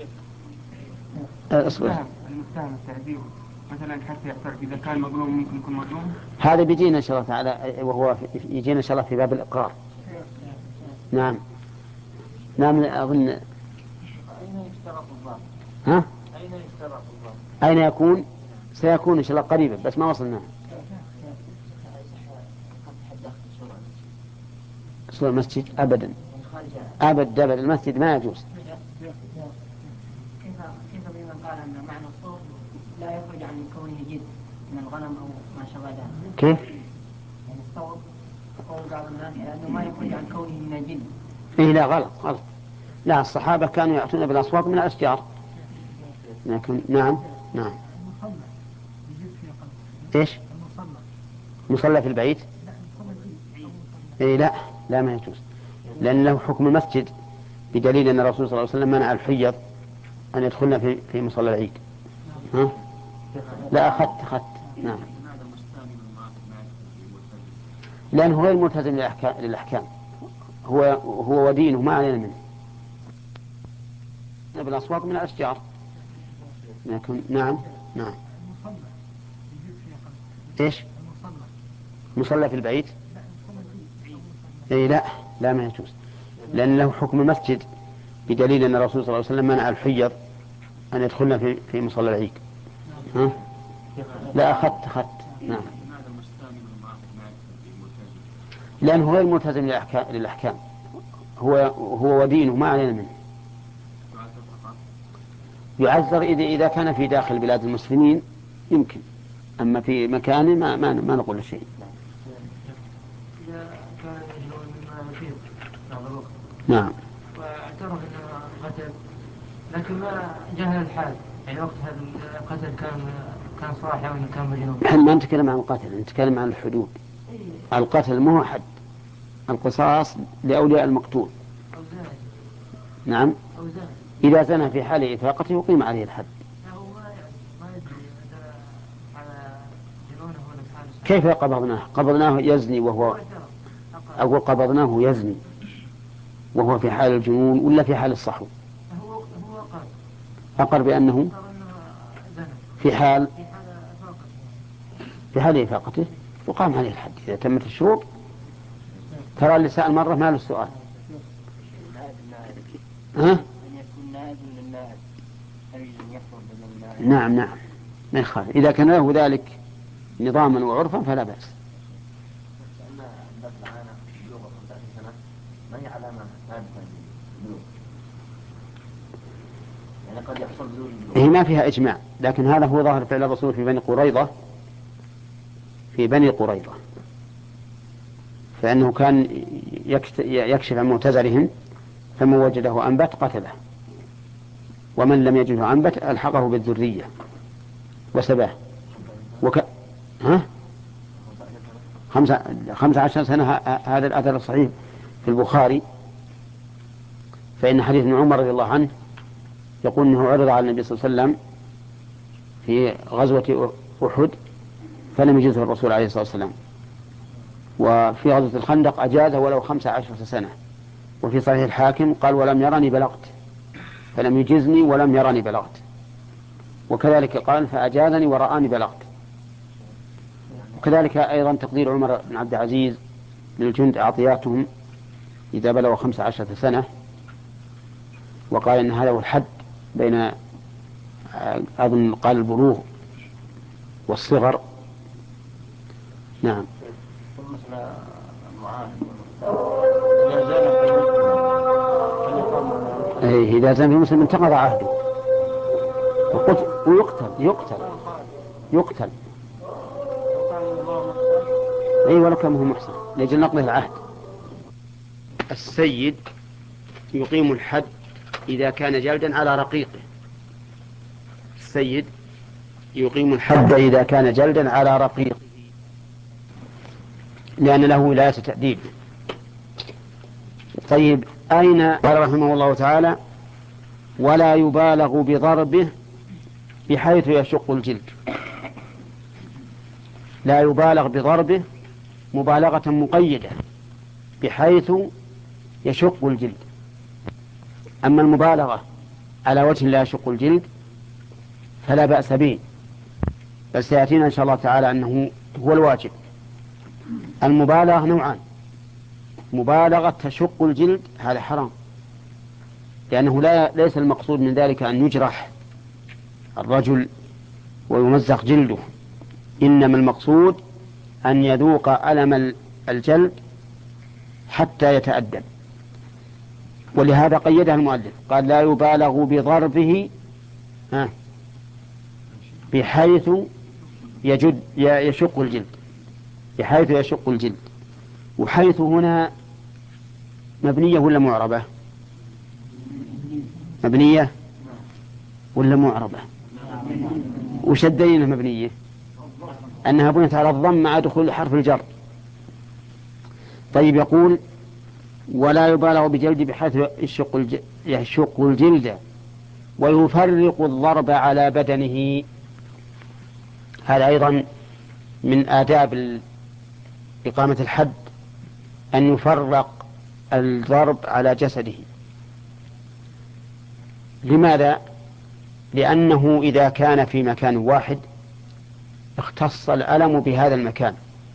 A: أصبر.
B: المتهم التعزير مثلا حتى يعترف إذا كان مظلوم ممكن يكون مظلوم.
A: هذا بيجينا إن شاء الله تعالى وهو يجينا إن شاء الله في باب الإقرار. نعم. نعم أظن.
B: أين يشترط الضابط؟
A: ها؟
B: أين يشترط الضابط؟
A: أين يكون؟ سيكون إن شاء الله قريبا بس ما وصلنا. صور المسجد أبدا أبدا أبدا المسجد ما يجوز.
D: كيف كيف بمن قال أن معنى الصوت لا يخرج عن كونه جد من الغنم أو ما شابه ذلك؟
A: كيف؟
D: يعني الصوت قول بعض الناس لأنه ما يخرج عن كونه من الجد.
A: إيه لا غلط غلط. لا الصحابة كانوا يأتون بالأصوات من الأشجار. لكن نعم نعم. إيش؟ مصلى في البيت؟ إيه لا لا ما يجوز، لأن له حكم المسجد بدليل أن الرسول صلى الله عليه وسلم منع الحيض أن يدخلنا في في مصلى العيد. ها؟ لا أخذت أخذت. نعم. لأنه غير ملتزم للأحكام, للأحكام. هو هو ودينه ما علينا منه. بالأصوات من الأشجار. لكن نعم نعم. إيش؟ مصلى في البيت؟ إيه لا لا ما يجوز، لأن له حكم المسجد بدليل أن الرسول صلى الله عليه وسلم منع الحيض أن يدخلنا في في مصلى العيد. ها؟ لا أخذت أخذت. نعم. لأنه غير ملتزم للأحكام, للأحكام. هو هو ودينه ما علينا منه. يعذر إذا إذا كان في داخل بلاد المسلمين يمكن، أما في مكانه ما ما, ما نقول شيء.
B: إذا كان يجرؤ مما يفيد بعض الوقت.
A: نعم.
B: واعترف أنه قتل لكن ما جهل الحال، يعني وقت هذا القتل كان كان صاحي أو كان مجنون.
A: نحن ما نتكلم عن القتل، نتكلم عن الحدود. القتل ما هو حد، القصاص لأولياء المقتول.
B: أو زاني.
A: نعم.
B: أو زاني.
A: إذا زنى في حال إفاقته يقيم عليه الحد.
B: هو ما ما يدري هذا على جنونه ولا حاله.
A: كيف قبضناه؟ قبضناه يزني وهو أقول قبضناه يزني وهو في حال الجنون ولا في حال الصحو؟
B: هو هو أقر
A: أقر بأنه
B: أقر أنه زنى
A: في حال
B: في حال فاقته.
A: في حال إفاقته يقام عليه الحد إذا تمت الشروط. ترى اللي سأل مرة ما له السؤال. ها؟
D: أن يكون نائب للنائب أريد أن يحضر بين النائب.
A: نعم نعم ما يخالف إذا كان له ذلك نظاما وعرفا فلا بأس.
E: لأن الباب العانة بلوغ خمسة عشر سنة ما هي علامة ثابتة للبلوغ، يعني قد يحصل بلوغ البلوغ.
A: هي ما فيها إجماع لكن هذا هو ظاهر فعل الرسول في بني قريظة في بني قريظة فإنه كان يكشف عن معتذرهم فمن وجده أنبت قتله ومن لم يجده أنبت ألحقه بالذرية وسباه وك... ها؟ خمسة... خمسة عشر سنة هذا الأثر الصحيح في البخاري. فإن حديث ابن عمر رضي الله عنه يقول أنه عرض على النبي صلى الله عليه وسلم في غزوة أحد فلم يجزه الرسول عليه الصلاة والسلام، وفي غزوة الخندق أجازه ولو خمسة عشر سنة، وفي صحيح الحاكم قال ولم يرني بلغت، فلم يجزني ولم يرني بلغت، وكذلك قال فأجازني ورآني بلغت. وكذلك أيضا تقدير عمر بن عبد العزيز للجند أعطياتهم إذا بلغوا خمسة عشر سنة، وقال إن هذا هو الحد بين أظن قال البلوغ والصغر. نعم.
E: مثل المعاهد إذا زال في
A: إيه إذا زال في المسلم انتقض عهده ويقتل يقتل يقتل أي ولو كان هو محسن لأجل نقضه العهد. السيد يقيم الحد إذا كان جلدا على رقيقه. السيد يقيم الحد إذا كان جلدا على رقيقه لأن له ولاية تأديب. طيب أين قال رحمه الله تعالى ولا يبالغ بضربه بحيث يشق الجلد. لا يبالغ بضربه مبالغة مقيدة بحيث يشق الجلد. أما المبالغة على وجه لا يشق الجلد فلا بأس به، بل سيأتينا إن شاء الله تعالى أنه هو الواجب. المبالغة نوعان: مبالغة تشق الجلد هذا حرام لأنه لا ليس المقصود من ذلك أن يجرح الرجل ويمزق جلده، إنما المقصود أن يذوق ألم الجلد حتى يتأدب. ولهذا قيدها المؤلف قال لا يبالغ بضربه بحيث يجد يشق الجلد، بحيث يشق الجلد. وحيث هنا مبنية ولا معربة؟ مبنية ولا معربة؟ وش الدليل مبنية؟ أنها بنيت على الضم مع دخول حرف الجر. طيب يقول ولا يبالغ بجلد بحيث يشق الجلد, يشق الجلد ويفرق الضرب على بدنه. هذا أيضا من آداب إقامة الحد أن يفرق الضرب على جسده. لماذا؟ لأنه إذا كان في مكان واحد اختص الألم بهذا المكان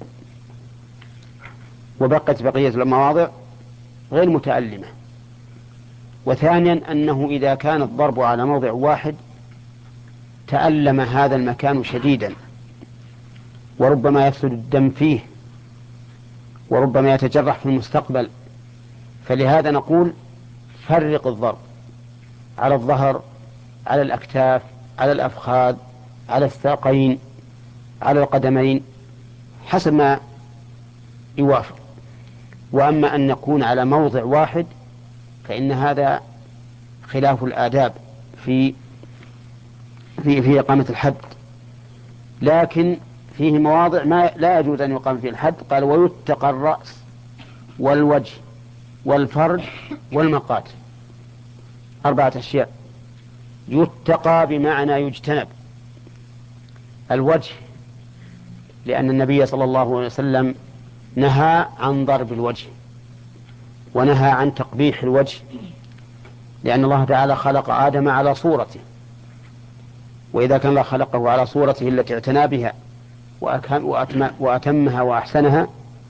A: وبقت بقية المواضع غير متألمة. وثانيا أنه إذا كان الضرب على موضع واحد تألم هذا المكان شديدا وربما يفسد الدم فيه وربما يتجرح في المستقبل. فلهذا نقول فرق الضرب على الظهر، على الأكتاف، على الأفخاذ، على الساقين، على القدمين حسب ما يوافق. وأما أن نكون على موضع واحد فإن هذا خلاف الآداب في في في إقامة الحد. لكن فيه مواضع ما لا يجوز أن يقام فيه الحد. قال ويتقى الرأس والوجه والفرج والمقات، أربعة أشياء. يتقى بمعنى يجتنب. الوجه لأن النبي صلى الله عليه وسلم نهى عن ضرب الوجه ونهى عن تقبيح الوجه، لأن الله تعالى خلق آدم على صورته، وإذا كان الله خلقه على صورته التي اعتنى بها وأتمها وأحسنها،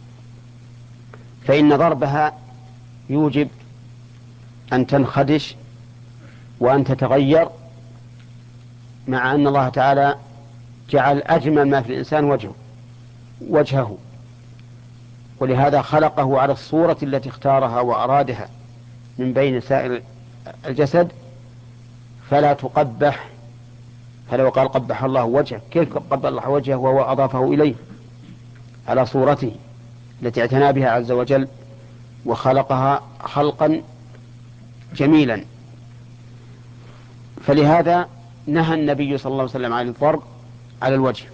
A: فإن ضربها يوجب أن تنخدش وأن تتغير، مع أن الله تعالى جعل أجمل ما في الإنسان وجهه وجهه ولهذا خلقه على الصورة التي اختارها وأرادها من بين سائر الجسد، فلا تقبح. فلو قال قبح الله وجهه، كيف قبح الله وجهه وهو أضافه إليه على صورته التي اعتنى بها عز وجل وخلقها خلقا جميلا؟ فلهذا نهى النبي صلى الله عليه وسلم عن الضرب على الوجه.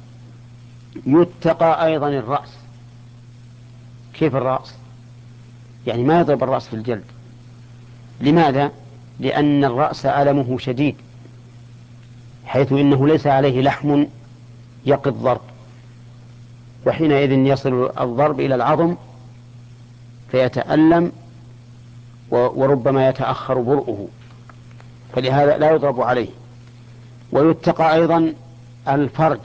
A: يتقى أيضا الرأس. كيف الرأس؟ يعني ما يضرب الرأس في الجلد. لماذا؟ لأن الرأس ألمه شديد، حيث إنه ليس عليه لحم يقي الضرب، وحينئذ يصل الضرب إلى العظم فيتألم وربما يتأخر برؤه، فلهذا لا يضرب عليه. ويتقى أيضا الفرج،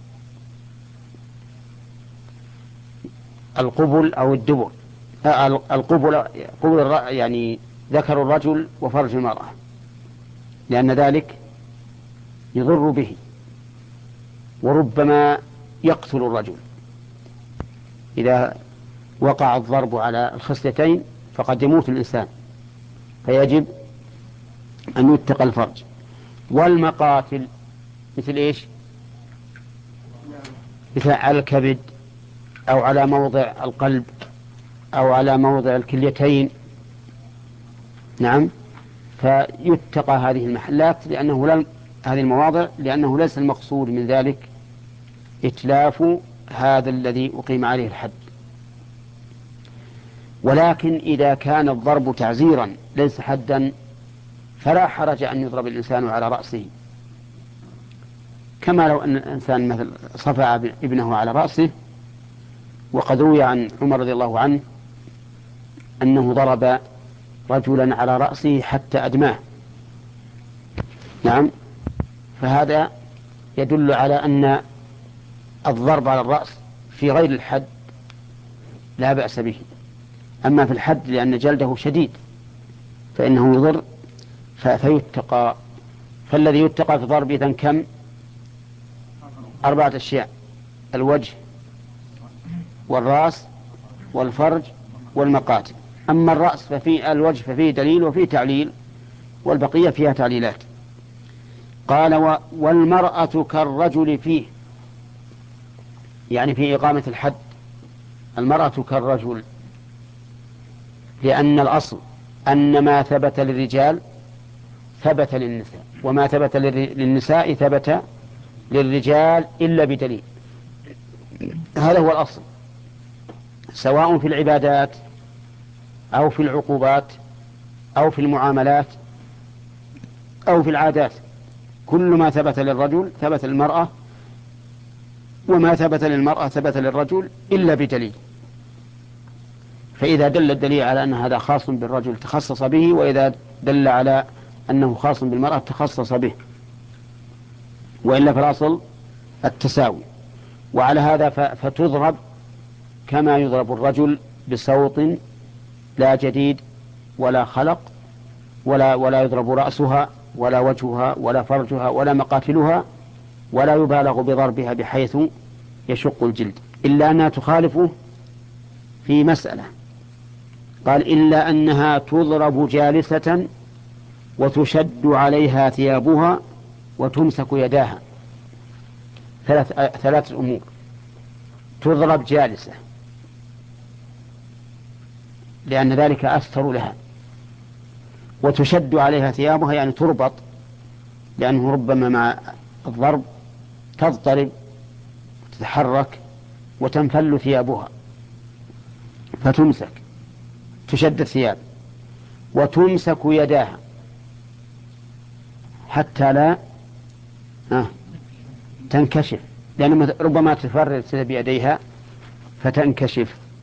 A: القبل أو الدبر. القبل قبل يعني ذكر الرجل وفرج المرأة، لأن ذلك يضر به وربما يقتل الرجل. إذا وقع الضرب على الخصلتين فقد يموت الإنسان، فيجب أن يتقى الفرج. والمقاتل مثل إيش؟ مثل على الكبد أو على موضع القلب أو على موضع الكليتين. نعم، فيتقى هذه المحلات لأنه لم هذه المواضع لأنه ليس المقصود من ذلك إتلاف هذا الذي أقيم عليه الحد. ولكن إذا كان الضرب تعزيرا ليس حدا فلا حرج أن يضرب الإنسان على رأسه، كما لو أن الإنسان مثل صفع ابنه على رأسه. وقد روي عن عمر رضي الله عنه أنه ضرب رجلا على رأسه حتى أدماه. نعم، فهذا يدل على أن الضرب على الرأس في غير الحد لا بأس به، أما في الحد لأن جلده شديد فإنه يضر فيتقى. فالذي يتقى في ضرب إذن كم؟ أربعة أشياء: الوجه والرأس والفرج والمقاتل. أما الرأس ففي الوجه ففيه دليل وفيه تعليل، والبقية فيها تعليلات. قال والمرأة كالرجل فيه، يعني في إقامة الحد المرأة كالرجل، لأن الأصل أن ما ثبت للرجال ثبت للنساء، وما ثبت للنساء ثبت للرجال إلا بدليل. هذا هو الأصل، سواء في العبادات أو في العقوبات أو في المعاملات أو في العادات. كل ما ثبت للرجل ثبت للمرأة، وما ثبت للمرأة ثبت للرجل إلا بدليل. فإذا دل الدليل على أن هذا خاص بالرجل تخصص به، وإذا دل على أنه خاص بالمرأة تخصص به، وإلا فالأصل التساوي. وعلى هذا فتضرب كما يضرب الرجل بصوت لا جديد ولا خلق، ولا ولا يضرب رأسها ولا وجهها ولا فرجها ولا مقاتلها، ولا يبالغ بضربها بحيث يشق الجلد، إلا أنها تخالفه في مسألة. قال إلا أنها تضرب جالسة وتشد عليها ثيابها وتمسك يداها. ثلاث ثلاث أمور: تضرب جالسة لأن ذلك أستر لها، وتشد عليها ثيابها يعني تربط، لأنه ربما مع الضرب تضطرب تتحرك وتنفل ثيابها فتمسك، تشد الثياب. وتمسك يداها حتى لا آه تنكشف، لأن ربما تفرد بيديها فتنكشف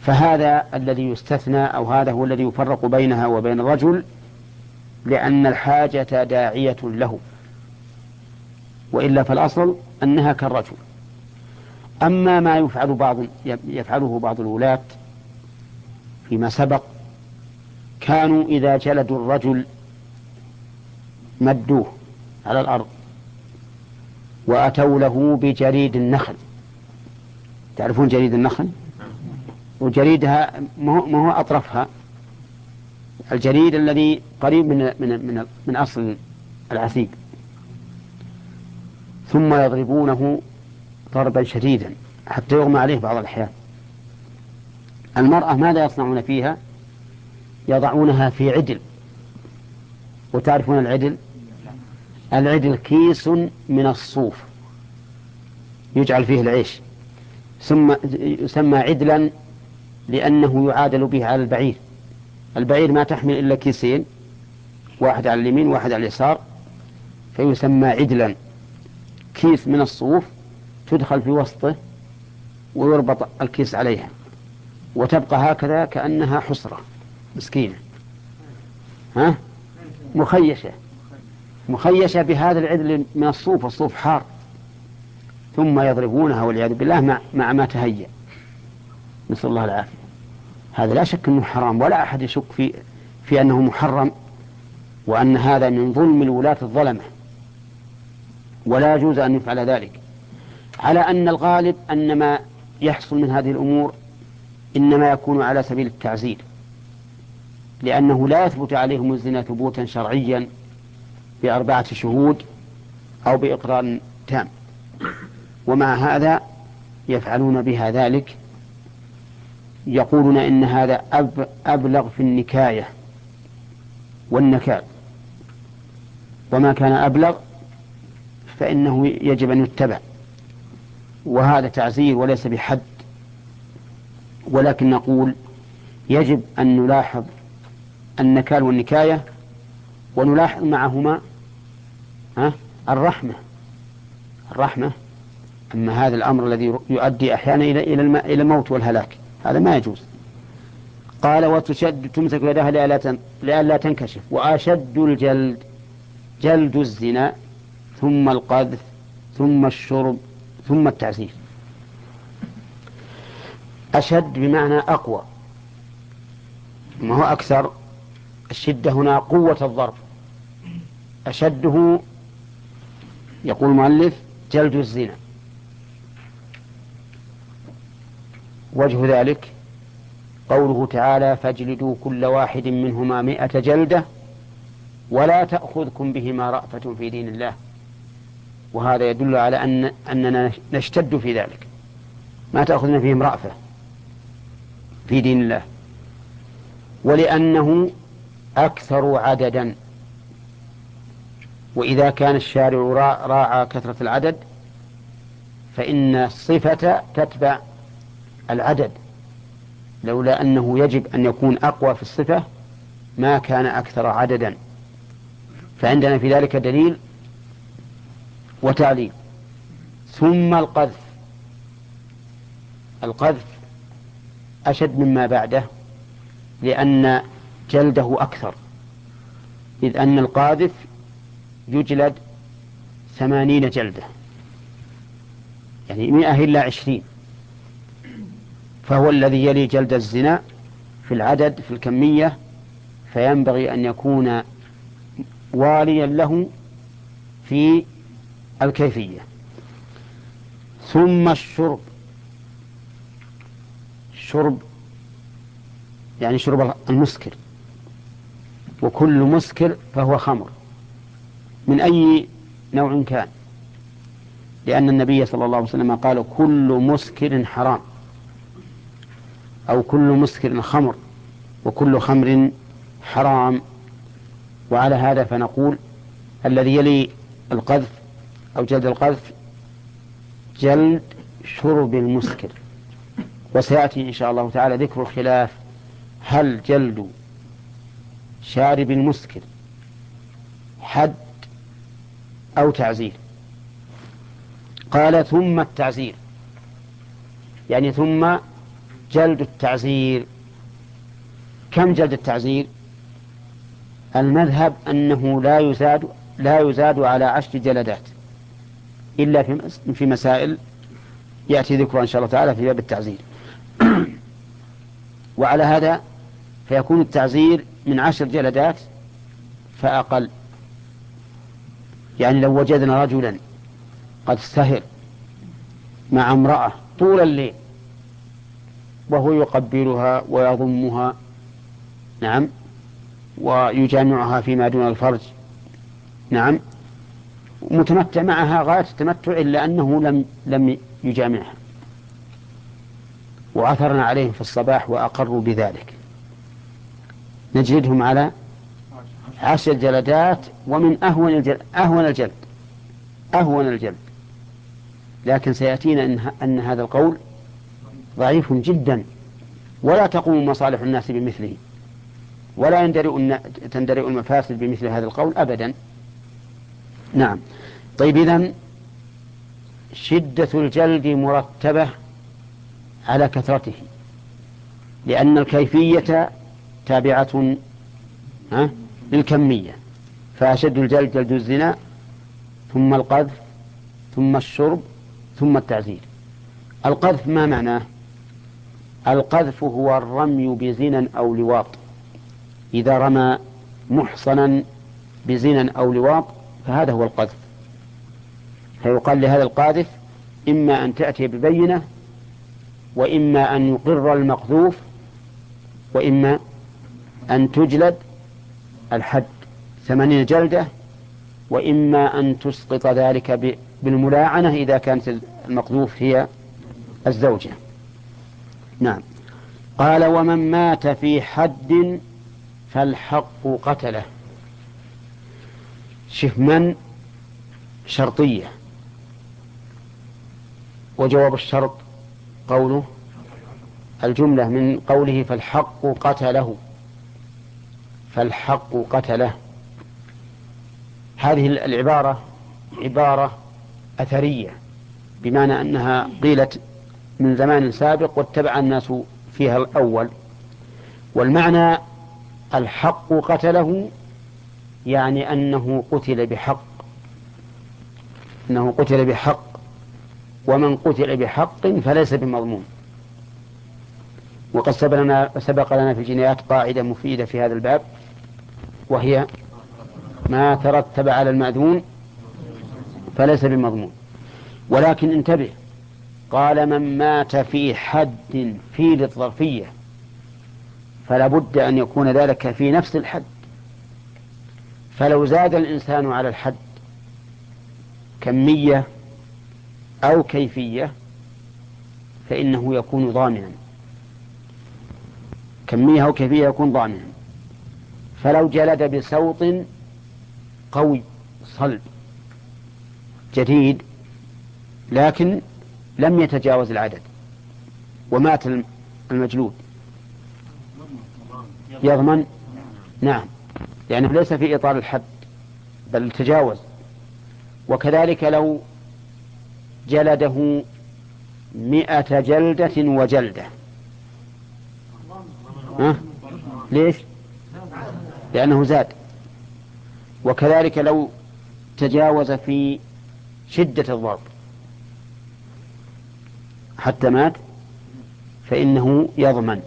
A: فهذا الذي يستثنى، أو هذا هو الذي يفرق بينها وبين الرجل، لأن الحاجة داعية له، وإلا فالأصل أنها كالرجل. أما ما يفعل بعض يفعله بعض الولاة فيما سبق، كانوا إذا جلدوا الرجل مدوه على الأرض وأتوا له بجريد النخل. تعرفون جريد النخل؟ وجريدها ما هو أطرفها، الجريد الذي قريب من من من, من أصل العسيق، ثم يضربونه ضربا شديدا حتى يغمى عليه بعض الأحيان. المرأة ماذا يصنعون فيها؟ يضعونها في عدل. وتعرفون العدل؟ العدل كيس من الصوف يجعل فيه العيش، ثم يسمى عدلا لأنه يعادل به على البعير. البعير ما تحمل إلا كيسين، واحد على اليمين واحد على اليسار، فيسمى عدلا. كيس من الصوف تدخل في وسطه ويربط الكيس عليها، وتبقى هكذا كأنها حصرة مسكينة، ها؟ مخيشة مخيشة بهذا العدل من الصوف، والصوف حار، ثم يضربونها والعياذ بالله مع, مع ما تهيأ، نسأل الله العافية. هذا لا شك أنه حرام، ولا أحد يشك في, في أنه محرم، وأن هذا من ظلم الولاة الظلمة، ولا يجوز أن يفعل ذلك، على أن الغالب أن ما يحصل من هذه الأمور إنما يكون على سبيل التعزير، لأنه لا يثبت عليهم الزنا ثبوتا شرعيا بأربعة شهود أو بإقرار تام، ومع هذا يفعلون بها ذلك. يقولون إن هذا أب أبلغ في النكاية والنكال، وما كان أبلغ فإنه يجب أن يتبع، وهذا تعزير وليس بحد. ولكن نقول يجب أن نلاحظ النكال والنكاية، ونلاحظ معهما ها الرحمة الرحمة أما هذا الأمر الذي يؤدي أحيانا إلى إلى الموت والهلاك هذا ما يجوز. قال وتشد تمسك يدها لئلا تنكشف. وأشد الجلد جلد الزنا، ثم القذف، ثم الشرب، ثم التعزير. أشد بمعنى أقوى، ما هو أكثر. الشدة هنا قوة الضرب، أشده يقول المؤلف جلد الزنا. وجه ذلك قوله تعالى فاجلدوا كل واحد منهما مئة جلدة ولا تأخذكم بهما رأفة في دين الله. وهذا يدل على أن أننا نشتد في ذلك، ما تأخذنا فيهم رأفة في دين الله، ولأنه أكثر عددا. وإذا كان الشارع راعى كثرة العدد فإن الصفة تتبع العدد، لولا أنه يجب أن يكون أقوى في الصفة ما كان أكثر عددا. فعندنا في ذلك دليل وتعليل. ثم القذف. القذف أشد مما بعده لأن جلده أكثر، إذ أن القاذف يجلد ثمانين جلدة، يعني مئة إلا عشرين، فهو الذي يلي جلد الزنا في العدد في الكمية، فينبغي أن يكون واليا له في الكيفية. ثم الشرب. الشرب يعني شرب المسكر، وكل مسكر فهو خمر من أي نوع كان، لأن النبي صلى الله عليه وسلم قال كل مسكر حرام، أو كل مسكر خمر، وكل خمر حرام. وعلى هذا فنقول الذي يلي القذف أو جلد القذف جلد شرب المسكر. وسيأتي إن شاء الله تعالى ذكر الخلاف، هل جلد شارب المسكر حد أو تعزير؟ قال ثم التعزير، يعني ثم جلد التعزير. كم جلد التعزير؟ المذهب أنه لا يزاد لا يزاد على عشر جلدات إلا في في مسائل يأتي ذكرها إن شاء الله تعالى في باب التعزير. وعلى هذا فيكون التعزير من عشر جلدات فأقل. يعني لو وجدنا رجلا قد سهر مع امرأة طول الليل وهو يقبلها ويضمها، نعم، ويجامعها فيما دون الفرج، نعم، متمتع معها غاية التمتع إلا أنه لم لم يجامعها، وعثرنا عليهم في الصباح وأقروا بذلك، نجلدهم على عشر جلدات، ومن أهون الجلد أهون الجلد أهون الجلد. لكن سيأتينا إن, أن هذا القول ضعيف جدا، ولا تقوم مصالح الناس بمثله، ولا يندرئ تندرئ المفاسد بمثل هذا القول أبدا. نعم. طيب، إذن شدة الجلد مرتبة على كثرته، لأن الكيفية تابعة للكمية، فأشد الجلد جلد الزنا، ثم القذف، ثم الشرب، ثم التعزير. القذف ما معناه؟ القذف هو الرمي بزنا أو لواط. إذا رمى محصنا بزنا أو لواط فهذا هو القذف، فيقال لهذا القاذف إما أن تأتي ببينة، وإما أن يقر المقذوف، وإما أن تجلد الحد ثمانين جلدة، وإما أن تسقط ذلك بالملاعنة إذا كانت المقذوف هي الزوجة. نعم. قال: ومن مات في حد فالحق قتله. شف من شرطية، وجواب الشرط قوله الجملة من قوله فالحق قتله، فالحق قتله. هذه العبارة عبارة أثرية، بمعنى أنها قيلت من زمان سابق واتبع الناس فيها الأول. والمعنى الحق قتله يعني أنه قتل بحق، أنه قتل بحق، ومن قتل بحق فليس بمضمون. وقد سبق لنا, سبق لنا في الجنايات قاعدة مفيدة في هذا الباب، وهي ما ترتب على المأذون فليس بمضمون. ولكن انتبه، قال من مات في حد في للظرفية، فلا بد أن يكون ذلك في نفس الحد. فلو زاد الإنسان على الحد كمية أو كيفية فإنه يكون ضامنا، كمية أو كيفية يكون ضامنا. فلو جلد بصوت قوي صلب جديد لكن لم يتجاوز العدد ومات المجلود يضمن؟ نعم، لأنه ليس في إطار الحد بل تجاوز. وكذلك لو جلده مئة جلدة وجلدة، ها؟ ليش؟ لأنه زاد. وكذلك لو تجاوز في شدة الضرب حتى مات فإنه يضمن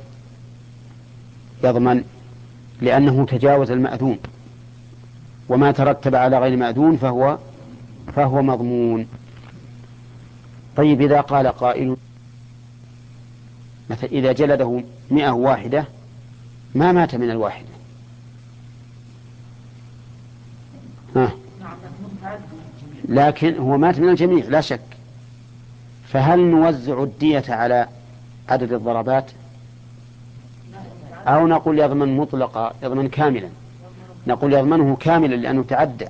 A: يضمن لأنه تجاوز المأذون، وما ترتب على غير مأذون فهو فهو مضمون. طيب، إذا قال قائل مثلا إذا جلده مئة واحدة ما مات من الواحدة، ها؟ لكن هو مات من الجميع لا شك، فهل نوزع الدية على عدد الضربات أو نقول يضمن مطلقا يضمن كاملا؟ نقول يضمنه كاملا لأنه تعدى.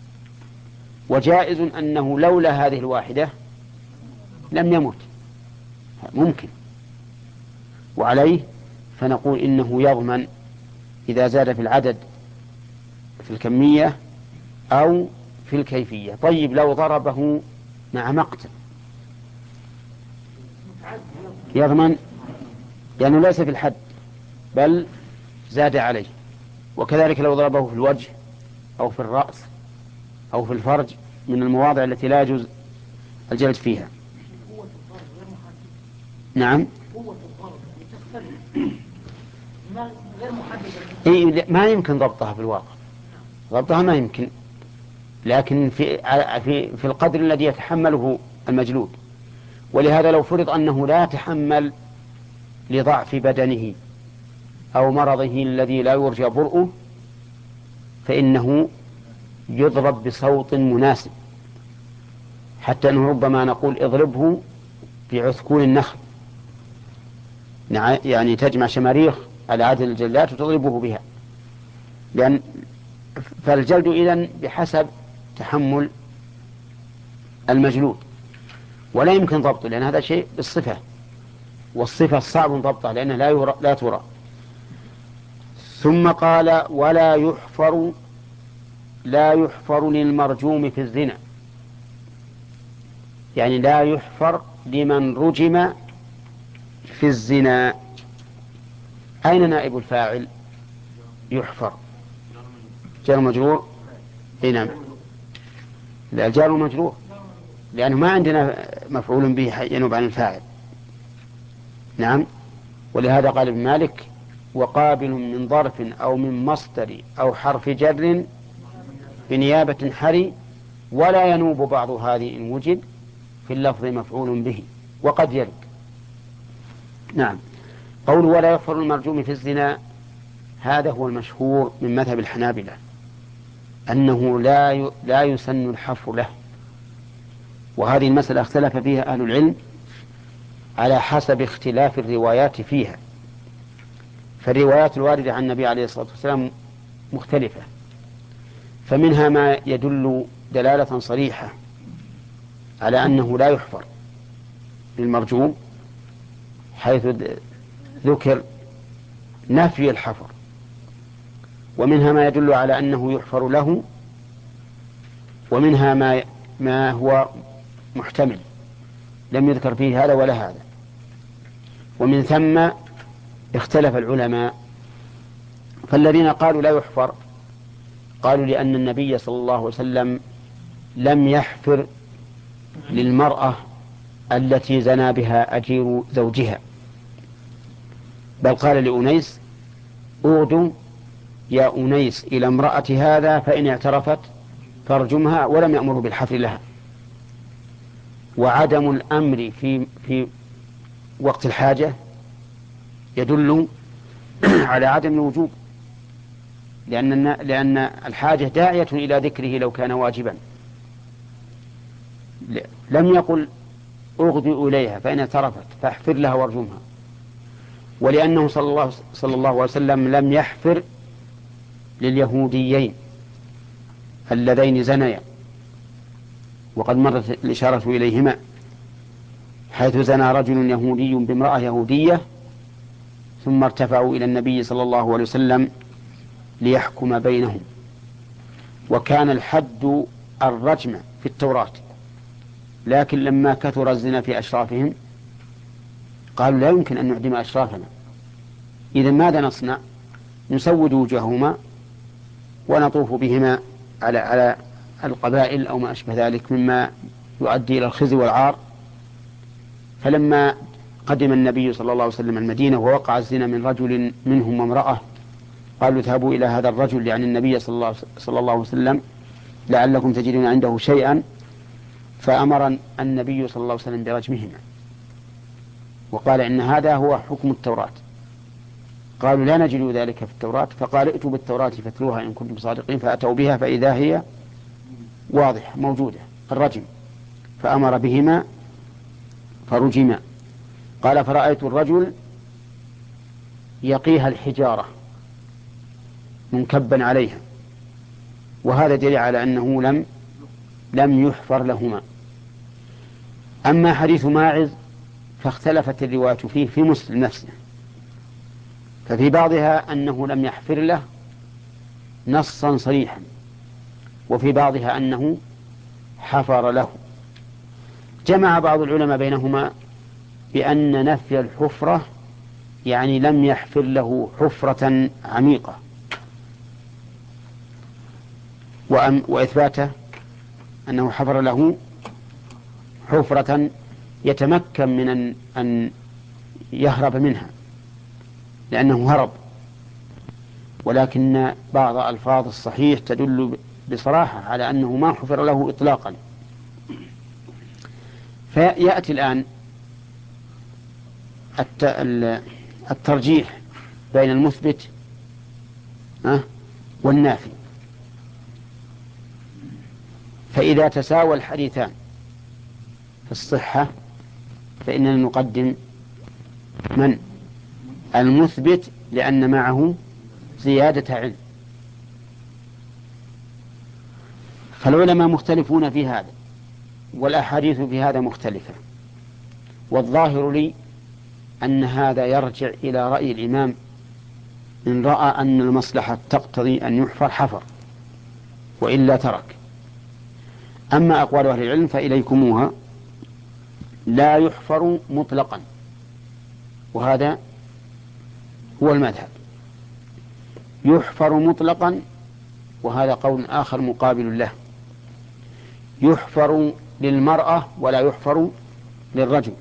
A: وجائز أنه لولا هذه الواحدة لم يمت، ممكن. وعليه فنقول إنه يضمن إذا زاد في العدد في الكمية أو في الكيفية. طيب، لو ضربه مع مقتل يضمن لأنه ليس في الحد بل زاد عليه. وكذلك لو ضربه في الوجه أو في الرأس أو في الفرج من المواضع التي لا يجوز الجلد فيها. نعم إيه ما يمكن ضبطها في الواقع، ضبطها ما يمكن، لكن في في في القدر الذي يتحمله المجلود. ولهذا لو فرض أنه لا يتحمل لضعف بدنه أو مرضه الذي لا يرجى برؤه فإنه يضرب بصوت مناسب، حتى أنه ربما نقول اضربه بعثكون النخل، يعني تجمع شماريخ على عدد الجلدات وتضربه بها، لأن فالجلد إذن بحسب تحمل المجلود، ولا يمكن ضبطه لأن هذا شيء بالصفة، والصفة صعب ضبطها لأنها لا يرى لا ترى. ثم قال ولا يحفر لا يحفر للمرجوم في الزنا، يعني لا يحفر لمن رجم في الزنا. أين نائب الفاعل؟ يحفر جار مجرور. اي نعم لا جار مجرور لأنه ما عندنا مفعول به ينوب عن الفاعل. نعم ولهذا قال ابن مالك وقابل من ظرف أو من مصدر أو حرف جر بنيابة حري ولا ينوب بعض هذه إن وجد في اللفظ مفعول به وقد يرد. نعم قول ولا يغفر المرجوم في الزنا هذا هو المشهور من مذهب الحنابلة أنه لا لا يسن الحفر له، وهذه المسألة اختلف فيها أهل العلم على حسب اختلاف الروايات فيها. فالروايات الواردة عن النبي عليه الصلاة والسلام مختلفة، فمنها ما يدل دلالة صريحة على أنه لا يحفر للمرجوم حيث ذكر نفي الحفر، ومنها ما يدل على أنه يحفر له، ومنها ما ما هو محتمل لم يذكر فيه هذا ولا هذا. ومن ثم اختلف العلماء، فالذين قالوا لا يحفر قالوا لأن النبي صلى الله عليه وسلم لم يحفر للمرأة التي زنى بها أجير زوجها، بل قال لأنيس أغدوا يا أنيس إلى امرأة هذا فإن اعترفت فارجمها، ولم يأمره بالحفر لها. وعدم الأمر في في وقت الحاجة يدل على عدم الوجوب، لأن لأن الحاجة داعية إلى ذكره لو كان واجبا. لم يقل أغدوا إليها فإن اعترفت فاحفر لها وارجمها، ولأنه صلى الله صلى الله عليه وسلم لم يحفر لليهوديين اللذين زنيا، وقد مرت الإشارة إليهما، حيث زنى رجل يهودي بامرأة يهودية ثم ارتفعوا إلى النبي صلى الله عليه وسلم ليحكم بينهم. وكان الحد الرجم في التوراة، لكن لما كثر الزنا في أشرافهم قالوا لا يمكن أن نعدم أشرافنا، إذن ماذا نصنع؟ نسود وجوههما ونطوف بهما على على القبائل أو ما أشبه ذلك مما يؤدي إلى الخزي والعار. فلما قدم النبي صلى الله عليه وسلم المدينة ووقع الزنا من رجل منهم وامرأة قالوا اذهبوا إلى هذا الرجل يعني النبي صلى الله, صلى الله عليه وسلم لعلكم تجدون عنده شيئا، فأمر النبي صلى الله عليه وسلم برجمهما، وقال إن هذا هو حكم التوراة. قالوا لا نجد ذلك في التوراة، فقال ائتوا بالتوراة فاتلوها إن كنتم صادقين، فأتوا بها فإذا هي واضحة موجودة الرجم، فأمر بهما فرجما. قال فرأيت الرجل يقيها الحجارة منكبا عليها، وهذا دليل على أنه لم لم يحفر لهما. أما حديث ماعز فاختلفت الرواية فيه في مسلم نفسه، ففي بعضها أنه لم يحفر له نصا صريحا، وفي بعضها أنه حفر له. جمع بعض العلماء بينهما بأن نفي الحفرة يعني لم يحفر له حفرة عميقة، وأم وإثباته أنه حفر له حفرة يتمكن من أن, أن يهرب منها لأنه هرب، ولكن بعض ألفاظ الصحيح تدل بصراحة على أنه ما حفر له إطلاقا. فيأتي الآن الترجيح بين المثبت والنافي. فإذا تساوى الحديثان في الصحة فإننا نقدم من؟ المثبت، لأن معه زيادة علم. فالعلماء مختلفون في هذا، والأحاديث في هذا مختلفة، والظاهر لي أن هذا يرجع إلى رأي الإمام إن رأى أن المصلحة تقتضي أن يحفر حفر، وإلا ترك. أما أقوال أهل العلم فإليكموها: لا يحفر مطلقا، وهذا هو المذهب. يحفر مطلقا، وهذا قول آخر مقابل له. يحفر للمرأة ولا يحفر للرجل.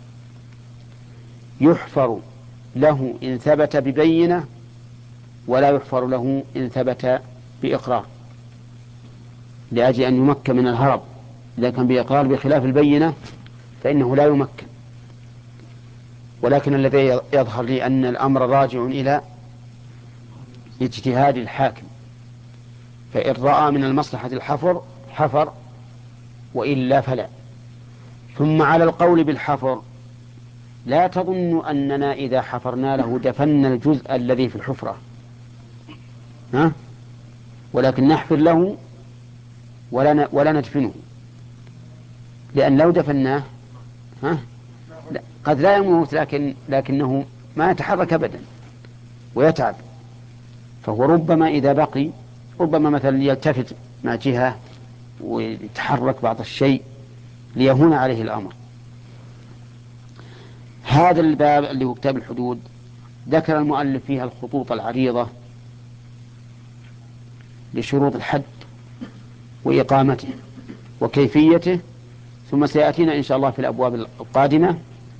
A: يحفر له إن ثبت ببينة، ولا يحفر له إن ثبت بإقرار، لأجل أن يمكن من الهرب. إذا كان بإقرار بخلاف البينة فإنه لا يمكن. ولكن الذي يظهر لي أن الأمر راجع إلى اجتهاد الحاكم، فإن رأى من المصلحة الحفر حفر، وإلا فلا. ثم على القول بالحفر لا تظن أننا إذا حفرنا له دفنا الجزء الذي في الحفرة، ها؟ ولكن نحفر له ولا ولا ندفنه، لأن لو دفناه ها لا قد لا يموت، لكن لكنه ما يتحرك أبدا ويتعب. فهو ربما إذا بقي ربما مثلا يلتفت مع جهة ويتحرك بعض الشيء ليهون عليه الأمر. هذا الباب اللي هو كتاب الحدود ذكر المؤلف فيها الخطوط العريضة لشروط الحد وإقامته وكيفيته، ثم سيأتينا إن شاء الله في الأبواب القادمة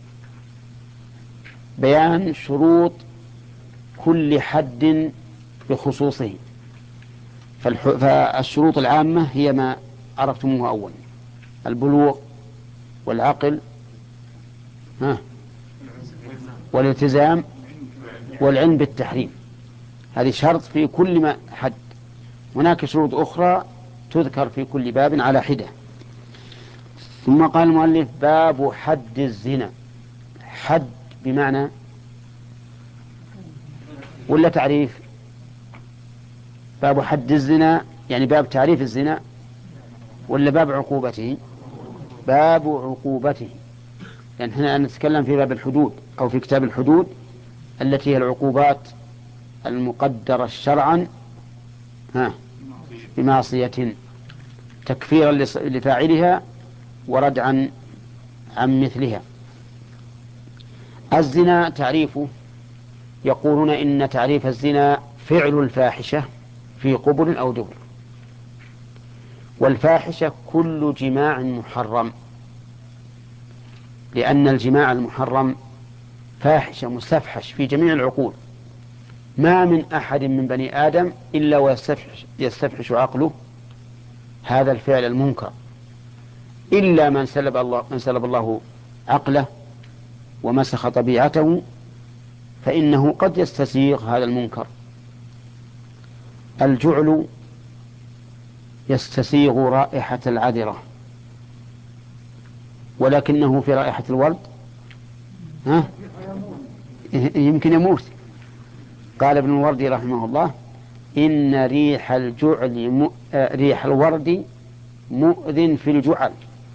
A: بيان شروط كل حد بخصوصه. فالشروط العامة هي ما عرفتموها أولا: البلوغ والعقل ها والالتزام والعلم بالتحريم. هذه شرط في كل ما حد. هناك شروط أخرى تذكر في كل باب على حدة. ثم قال المؤلف: باب حد الزنا. حد بمعنى ولا تعريف؟ باب حد الزنا يعني باب تعريف الزنا ولا باب عقوبته؟ باب عقوبته، لأن هنا نتكلم في باب الحدود أو في كتاب الحدود التي هي العقوبات المقدرة شرعا ها بمعصية، تكفيرا لفاعلها وردعا عن مثلها. الزنا تعريفه: يقولون إن تعريف الزنا فعل الفاحشة في قبل أو دبر. والفاحشة كل جماع محرم، لأن الجماع المحرم فاحشة مستفحش في جميع العقول. ما من أحد من بني آدم إلا ويستفحش يستفحش عقله هذا الفعل المنكر، إلا من سلب الله من سلب الله عقله ومسخ طبيعته، فإنه قد يستسيغ هذا المنكر. الجعل يستسيغ رائحة العذرة، ولكنه في رائحة الورد ها يمكن يموت. قال ابن الوردي رحمه الله: إن ريح الجعل م... ريح الورد مؤذن في الجعل.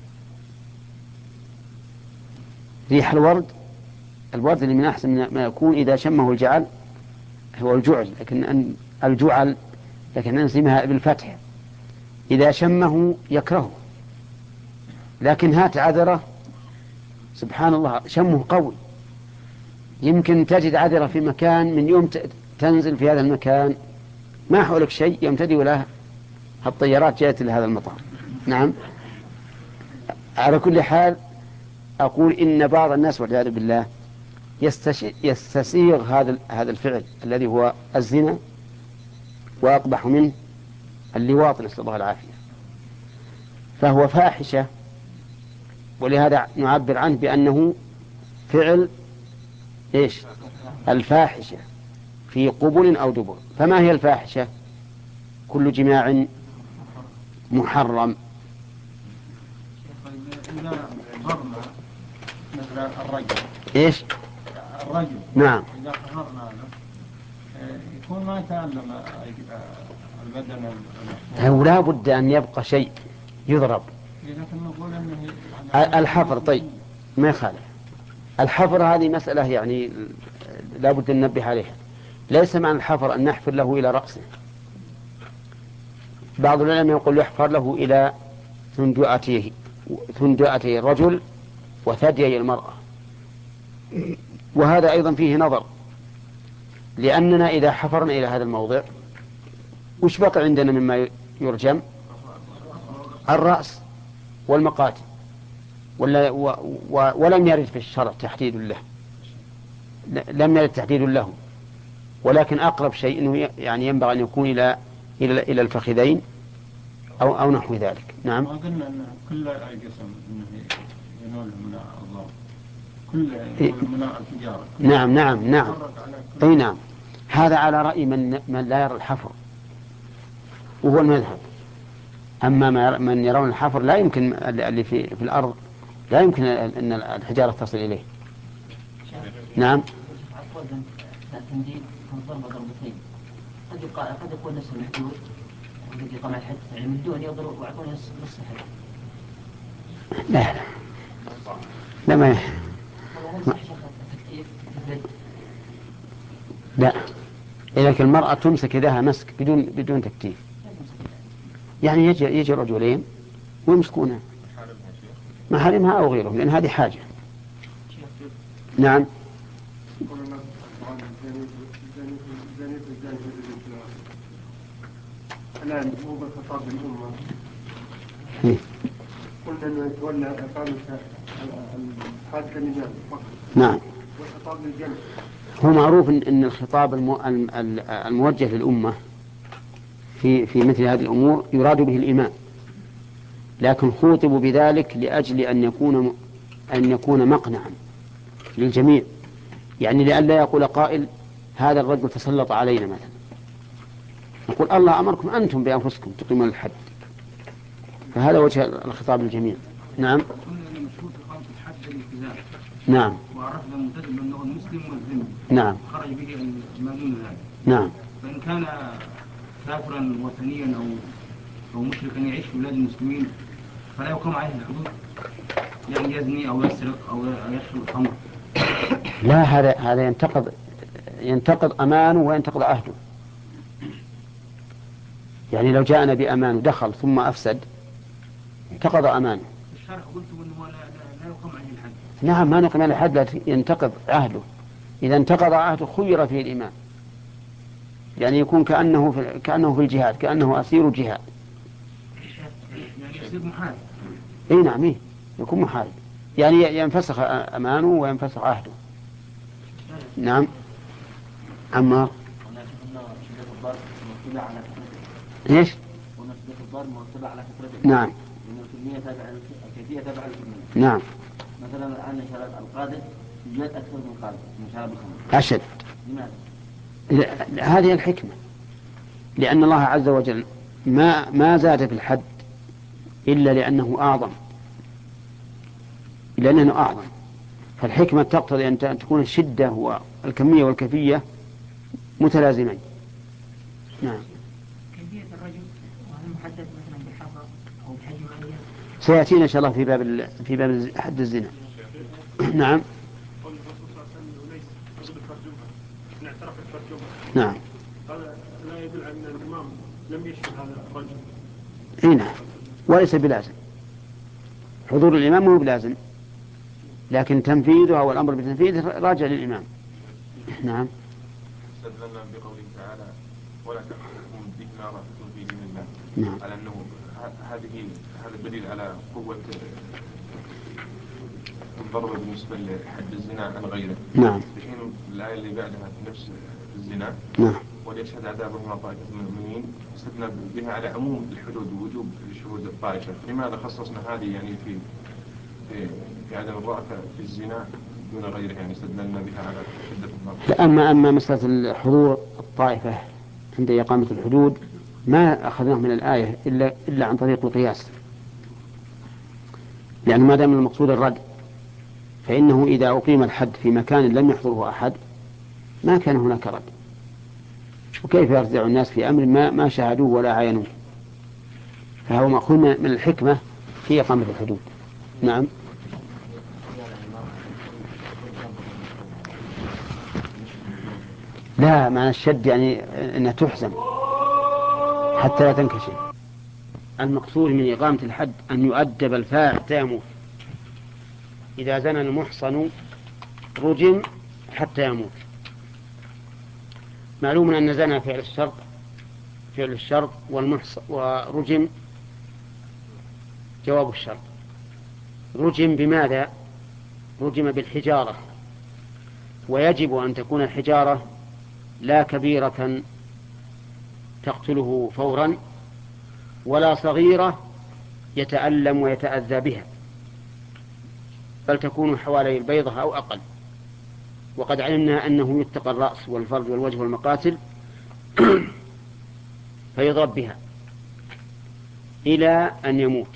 A: ريح الورد، الورد اللي من أحسن ما يكون إذا شمه الجعل هو الجعل، لكن الجعل لكن نسميها بالفتح، إذا شمه يكرهه. لكن هات عذرة سبحان الله شمه قوي، يمكن تجد عذرة في مكان، من يوم تنزل في هذا المكان ما حولك شيء يمتدي له الطيارات جاءت لهذا المطار. نعم. على كل حال أقول إن بعض الناس والعياذ بالله يستسيغ هذا هذا الفعل الذي هو الزنا، وأقبح منه اللواط، نسأل الله العافية، فهو فاحشة، ولهذا نعبر عنه بأنه فعل إيش؟ الفاحشة في قبل أو دبر. فما هي الفاحشة؟ كل جماع محرم.
C: إذا قهرنا مثل الرجل
A: إيش؟
C: الرجل
A: نعم.
C: إذا قهرنا له يكون ما يتألم البدن.
A: هو لا بد أن يبقى شيء يضرب.
C: لكن نقول أنه
A: الحفر طيب ما يخالف. الحفر هذه مسألة يعني لا بد أن ننبه عليها. ليس معنى الحفر أن نحفر له إلى رأسه. بعض العلماء يقول يحفر له إلى ثندؤته ثندؤته الرجل وثديي المرأة، وهذا أيضا فيه نظر، لأننا إذا حفرنا إلى هذا الموضع وش بقى عندنا مما يرجم؟ الرأس والمقاتل، ولا و و ولم يرد في الشرع تحديد له، لم يرد تحديد له، ولكن أقرب شيء إنه يعني ينبغي أن يكون إلى إلى إلى الفخذين أو أو نحو ذلك. نعم.
C: ما قلنا أن كل أي قسم إنه ينول من الله، كل من التجارة.
A: نعم نعم نعم. أي نعم. هذا على رأي من من لا يرى الحفر، وهو المذهب. أما من يرون الحفر لا يمكن، اللي في في الأرض لا يمكن أن الحجارة تصل إليه. نعم.
D: التنديد ضربة ضربتين، قد يقال قد يكون نفس المحدود، قد يقام الحد يعني من دون يضرب ويعطون نص نص الحد.
A: لا لا لا ما لا إذا المرأة تمسك يدها مسك بدون بدون تكتيف، يعني يجي يجي رجلين ويمسكونها محارمها أو غيرهم، لأن هذه حاجة. نعم.
C: الآن هو بخطاب الأمة قلنا أنه يتولى إقامة الحاد كلمات فقط.
A: نعم.
C: والخطاب للجمع.
A: هو معروف أن الخطاب الموجه للأمة في في مثل هذه الأمور يراد به الإمام، لكن خوطبوا بذلك لأجل أن يكون أن يكون مقنعا للجميع، يعني لئلا يقول قائل هذا الرجل تسلط علينا مثلا، نقول الله أمركم أنتم بأنفسكم تقيمون الحد، فهذا وجه الخطاب للجميع. نعم. نعم.
F: وعرفنا الملتزم أنه المسلم والذمي.
A: نعم.
F: خرج به ما دون ذلك.
A: نعم.
F: فإن كان كافرا وثنيا أو أو مشركا يعيش في بلاد المسلمين فلا يقام عليه الحدود، يعني يزني أو يسرق أو يشرب الخمر.
A: لا، هذا هذا ينتقض ينتقض أمانه وينتقض عهده. يعني لو جاءنا بأمان ودخل ثم أفسد انتقض أمانه.
F: الشرع قلتم أنه لا, لا يقام عليه الحد.
A: نعم، ما نقيم عليه الحد، لا ينتقض عهده. إذا انتقض عهده خير فيه الإمام، يعني يكون كأنه في كأنه في الجهاد، كأنه أسير الجهاد.
F: يعني يصير محارب.
A: إيه نعم، إيه يكون محارب، يعني ينفسخ أمانه وينفسخ عهده. نعم. عمار. ايش؟
E: ونسبة الضرب مرتبة على فكرته.
A: نعم.
E: لأن الكمية تابعة الكيفية تابعة للكمية.
A: نعم.
E: مثلا الآن شراب القادر يوجد أكثر من القادر من شراب الخمر.
A: أشد.
E: لماذا؟
A: هذه الحكمة، لأن الله عز وجل ما ما زاد في الحد إلا لأنه أعظم، لأنه أعظم، فالحكمة تقتضي أن تكون الشدة والكمية والكيفية متلازمين. نعم.
D: كيفية الرجل وهل محدد مثلا بحفر أو بحجم معين؟
A: سيأتينا إن شاء الله في باب في باب حد الزنا. نعم. نعم.
C: هذا لا يدل على أن الإمام لم يشهد هذا الرجل.
A: إيه نعم، وليس بلازم حضور الإمام، مو بلازم، لكن تنفيذه أو الأمر بتنفيذه راجع للإمام. نعم.
C: استدلنا بقوله تعالى ولا تقتلكم به ما رأيتم في دين الله.
A: نعم.
C: على أنه هذه هذا دليل على قوة الضرب بالنسبة لحد الزنا عن غيره.
A: نعم.
C: في حين الآية اللي بعدها في نفس الزنا.
A: نعم.
C: وليشهد عذابهما طائفة من المؤمنين استدلنا بها على عموم الحدود ووجوب شهود الطائفة. لماذا خصصنا هذه يعني في في في عدم الرأفة في الزنا دون غيره؟ يعني استدلنا بها على شدة الضرب.
A: أما أما مسألة حضور الطائفة عند إقامة الحدود ما أخذناه من الآية إلا إلا عن طريق القياس، لأن ما دام المقصود الرد فإنه إذا أقيم الحد في مكان لم يحضره أحد ما كان هناك رد، وكيف يرجع الناس في أمر ما ما شاهدوه ولا عاينوه؟ فهو مأخوذ من الحكمة في إقامة الحدود. نعم. لا، معنى الشد يعني أنها تحزم حتى لا تنكشف. المقصود من إقامة الحد أن يؤدب الفاعل حتى يموت. إذا زنى المحصن رجم حتى يموت. معلوم أن زنى فعل الشرط فعل الشرط والمحصن ورجم جواب الشرط. رجم بماذا؟ رجم بالحجارة، ويجب أن تكون الحجارة لا كبيرة تقتله فورا ولا صغيرة يتألم ويتأذى بها، بل تكون حوالي البيضة أو أقل. وقد علمنا أنه يتقى الرأس والفرج والوجه والمقاتل فيضرب بها إلى أن يموت.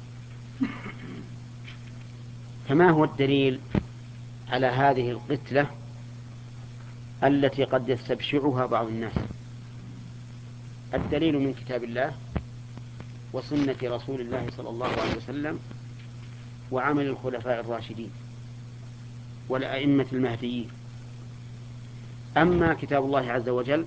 A: فما هو الدليل على هذه القتلة التي قد يستبشعها بعض الناس؟ الدليل من كتاب الله وسنة رسول الله صلى الله عليه وسلم وعمل الخلفاء الراشدين والأئمة المهديين. أما كتاب الله عز وجل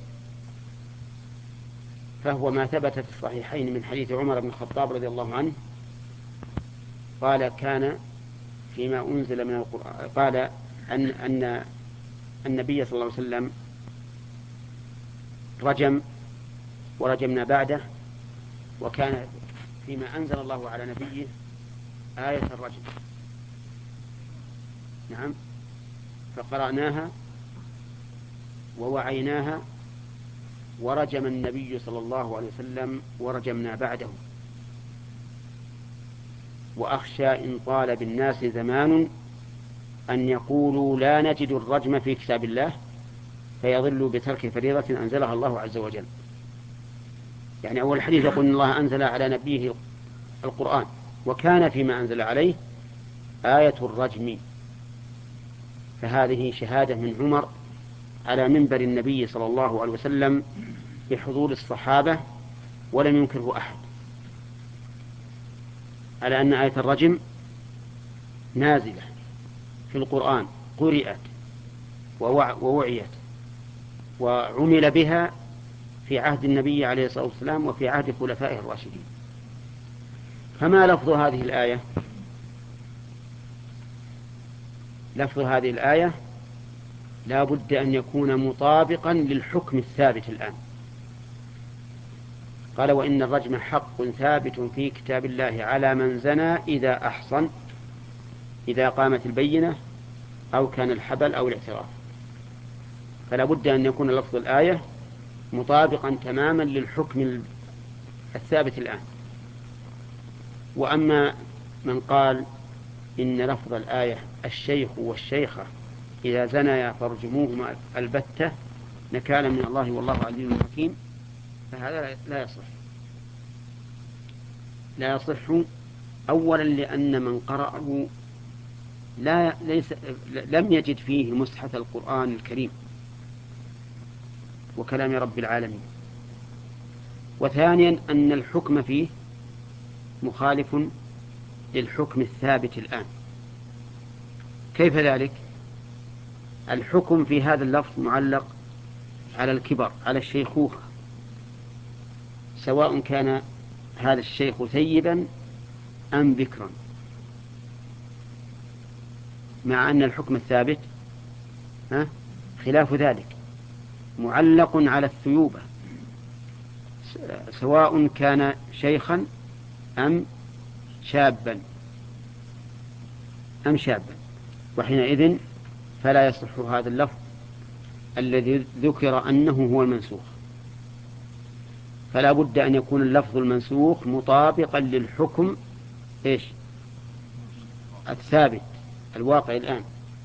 A: فهو ما ثبت في الصحيحين من حديث عمر بن الخطاب رضي الله عنه قال كان فيما أنزل من القرآن، قال أن, أن النبي صلى الله عليه وسلم رجم ورجمنا بعده، وكان فيما أنزل الله على نبيه آية الرجم. نعم. فقرأناها ووعيناها ورجم النبي صلى الله عليه وسلم ورجمنا بعده. وأخشى إن طال بالناس زمان أن يقولوا لا نجد الرجم في كتاب الله فيضلوا بترك فريضة أنزلها الله عز وجل. يعني أول حديث يقول إن الله أنزل على نبيه القرآن وكان فيما أنزل عليه آية الرجم، فهذه شهادة من عمر على منبر النبي صلى الله عليه وسلم بحضور الصحابة ولم ينكره أحد على أن آية الرجم نازلة في القرآن، قرئت ووعيت وعمل بها في عهد النبي عليه الصلاة والسلام وفي عهد خلفائه الراشدين. فما لفظ هذه الآية؟ لفظ هذه الآية لا بد أن يكون مطابقا للحكم الثابت الآن. قال وإن الرجم حق ثابت في كتاب الله على من زنى إذا أحصن، إذا قامت البينة أو كان الحبل أو الاعتراف. فلا بد أن يكون لفظ الآية مطابقا تماما للحكم الثابت الآن. وأما من قال إن لفظ الآية الشيخ والشيخة إذا زنيا فارجموهما البتة نكالا من الله والله عزيز حكيم، فهذا لا يصح. لا يصح أولا لأن من قرأه لا ليس لم يجد فيه مصحف القرآن الكريم وكلام رب العالمين. وثانيا أن الحكم فيه مخالف للحكم الثابت الآن. كيف ذلك؟ الحكم في هذا اللفظ معلق على الكبر، على الشيخوخة، سواء كان هذا الشيخ ثيبا أم بكرا، مع أن الحكم الثابت خلاف ذلك معلق على الثيوبة سواء كان شيخا أم شابا أم شابا، وحينئذ فلا يصح هذا اللفظ الذي ذكر أنه هو المنسوخ. فلا بد أن يكون اللفظ المنسوخ مطابقا للحكم إيش الثابت الواقع الآن.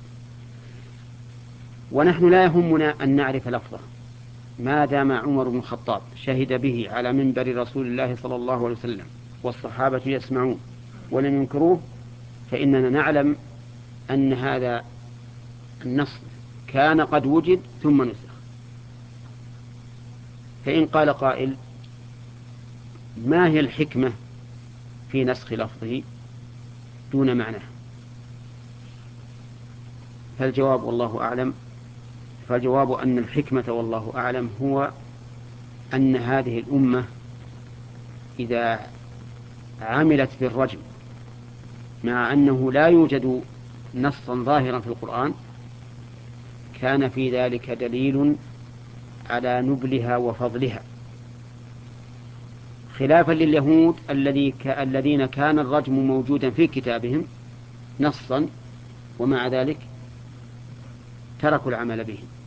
A: ونحن لا يهمنا أن نعرف لفظه ما دام عمر بن الخطاب شهد به على منبر رسول الله صلى الله عليه وسلم والصحابة يسمعون ولم ينكروه، فإننا نعلم أن هذا النص كان قد وجد ثم نسخ. فإن قال قائل ما هي الحكمة في نسخ لفظه دون معناه؟ فالجواب والله أعلم فالجواب أن الحكمة والله أعلم هو أن هذه الأمة إذا عملت بالرجم مع أنه لا يوجد نصا ظاهرا في القرآن كان في ذلك دليل على نبلها وفضلها، خلافا لليهود الذي الذين كان الرجم موجودا في كتابهم نصا ومع ذلك تركوا العمل به.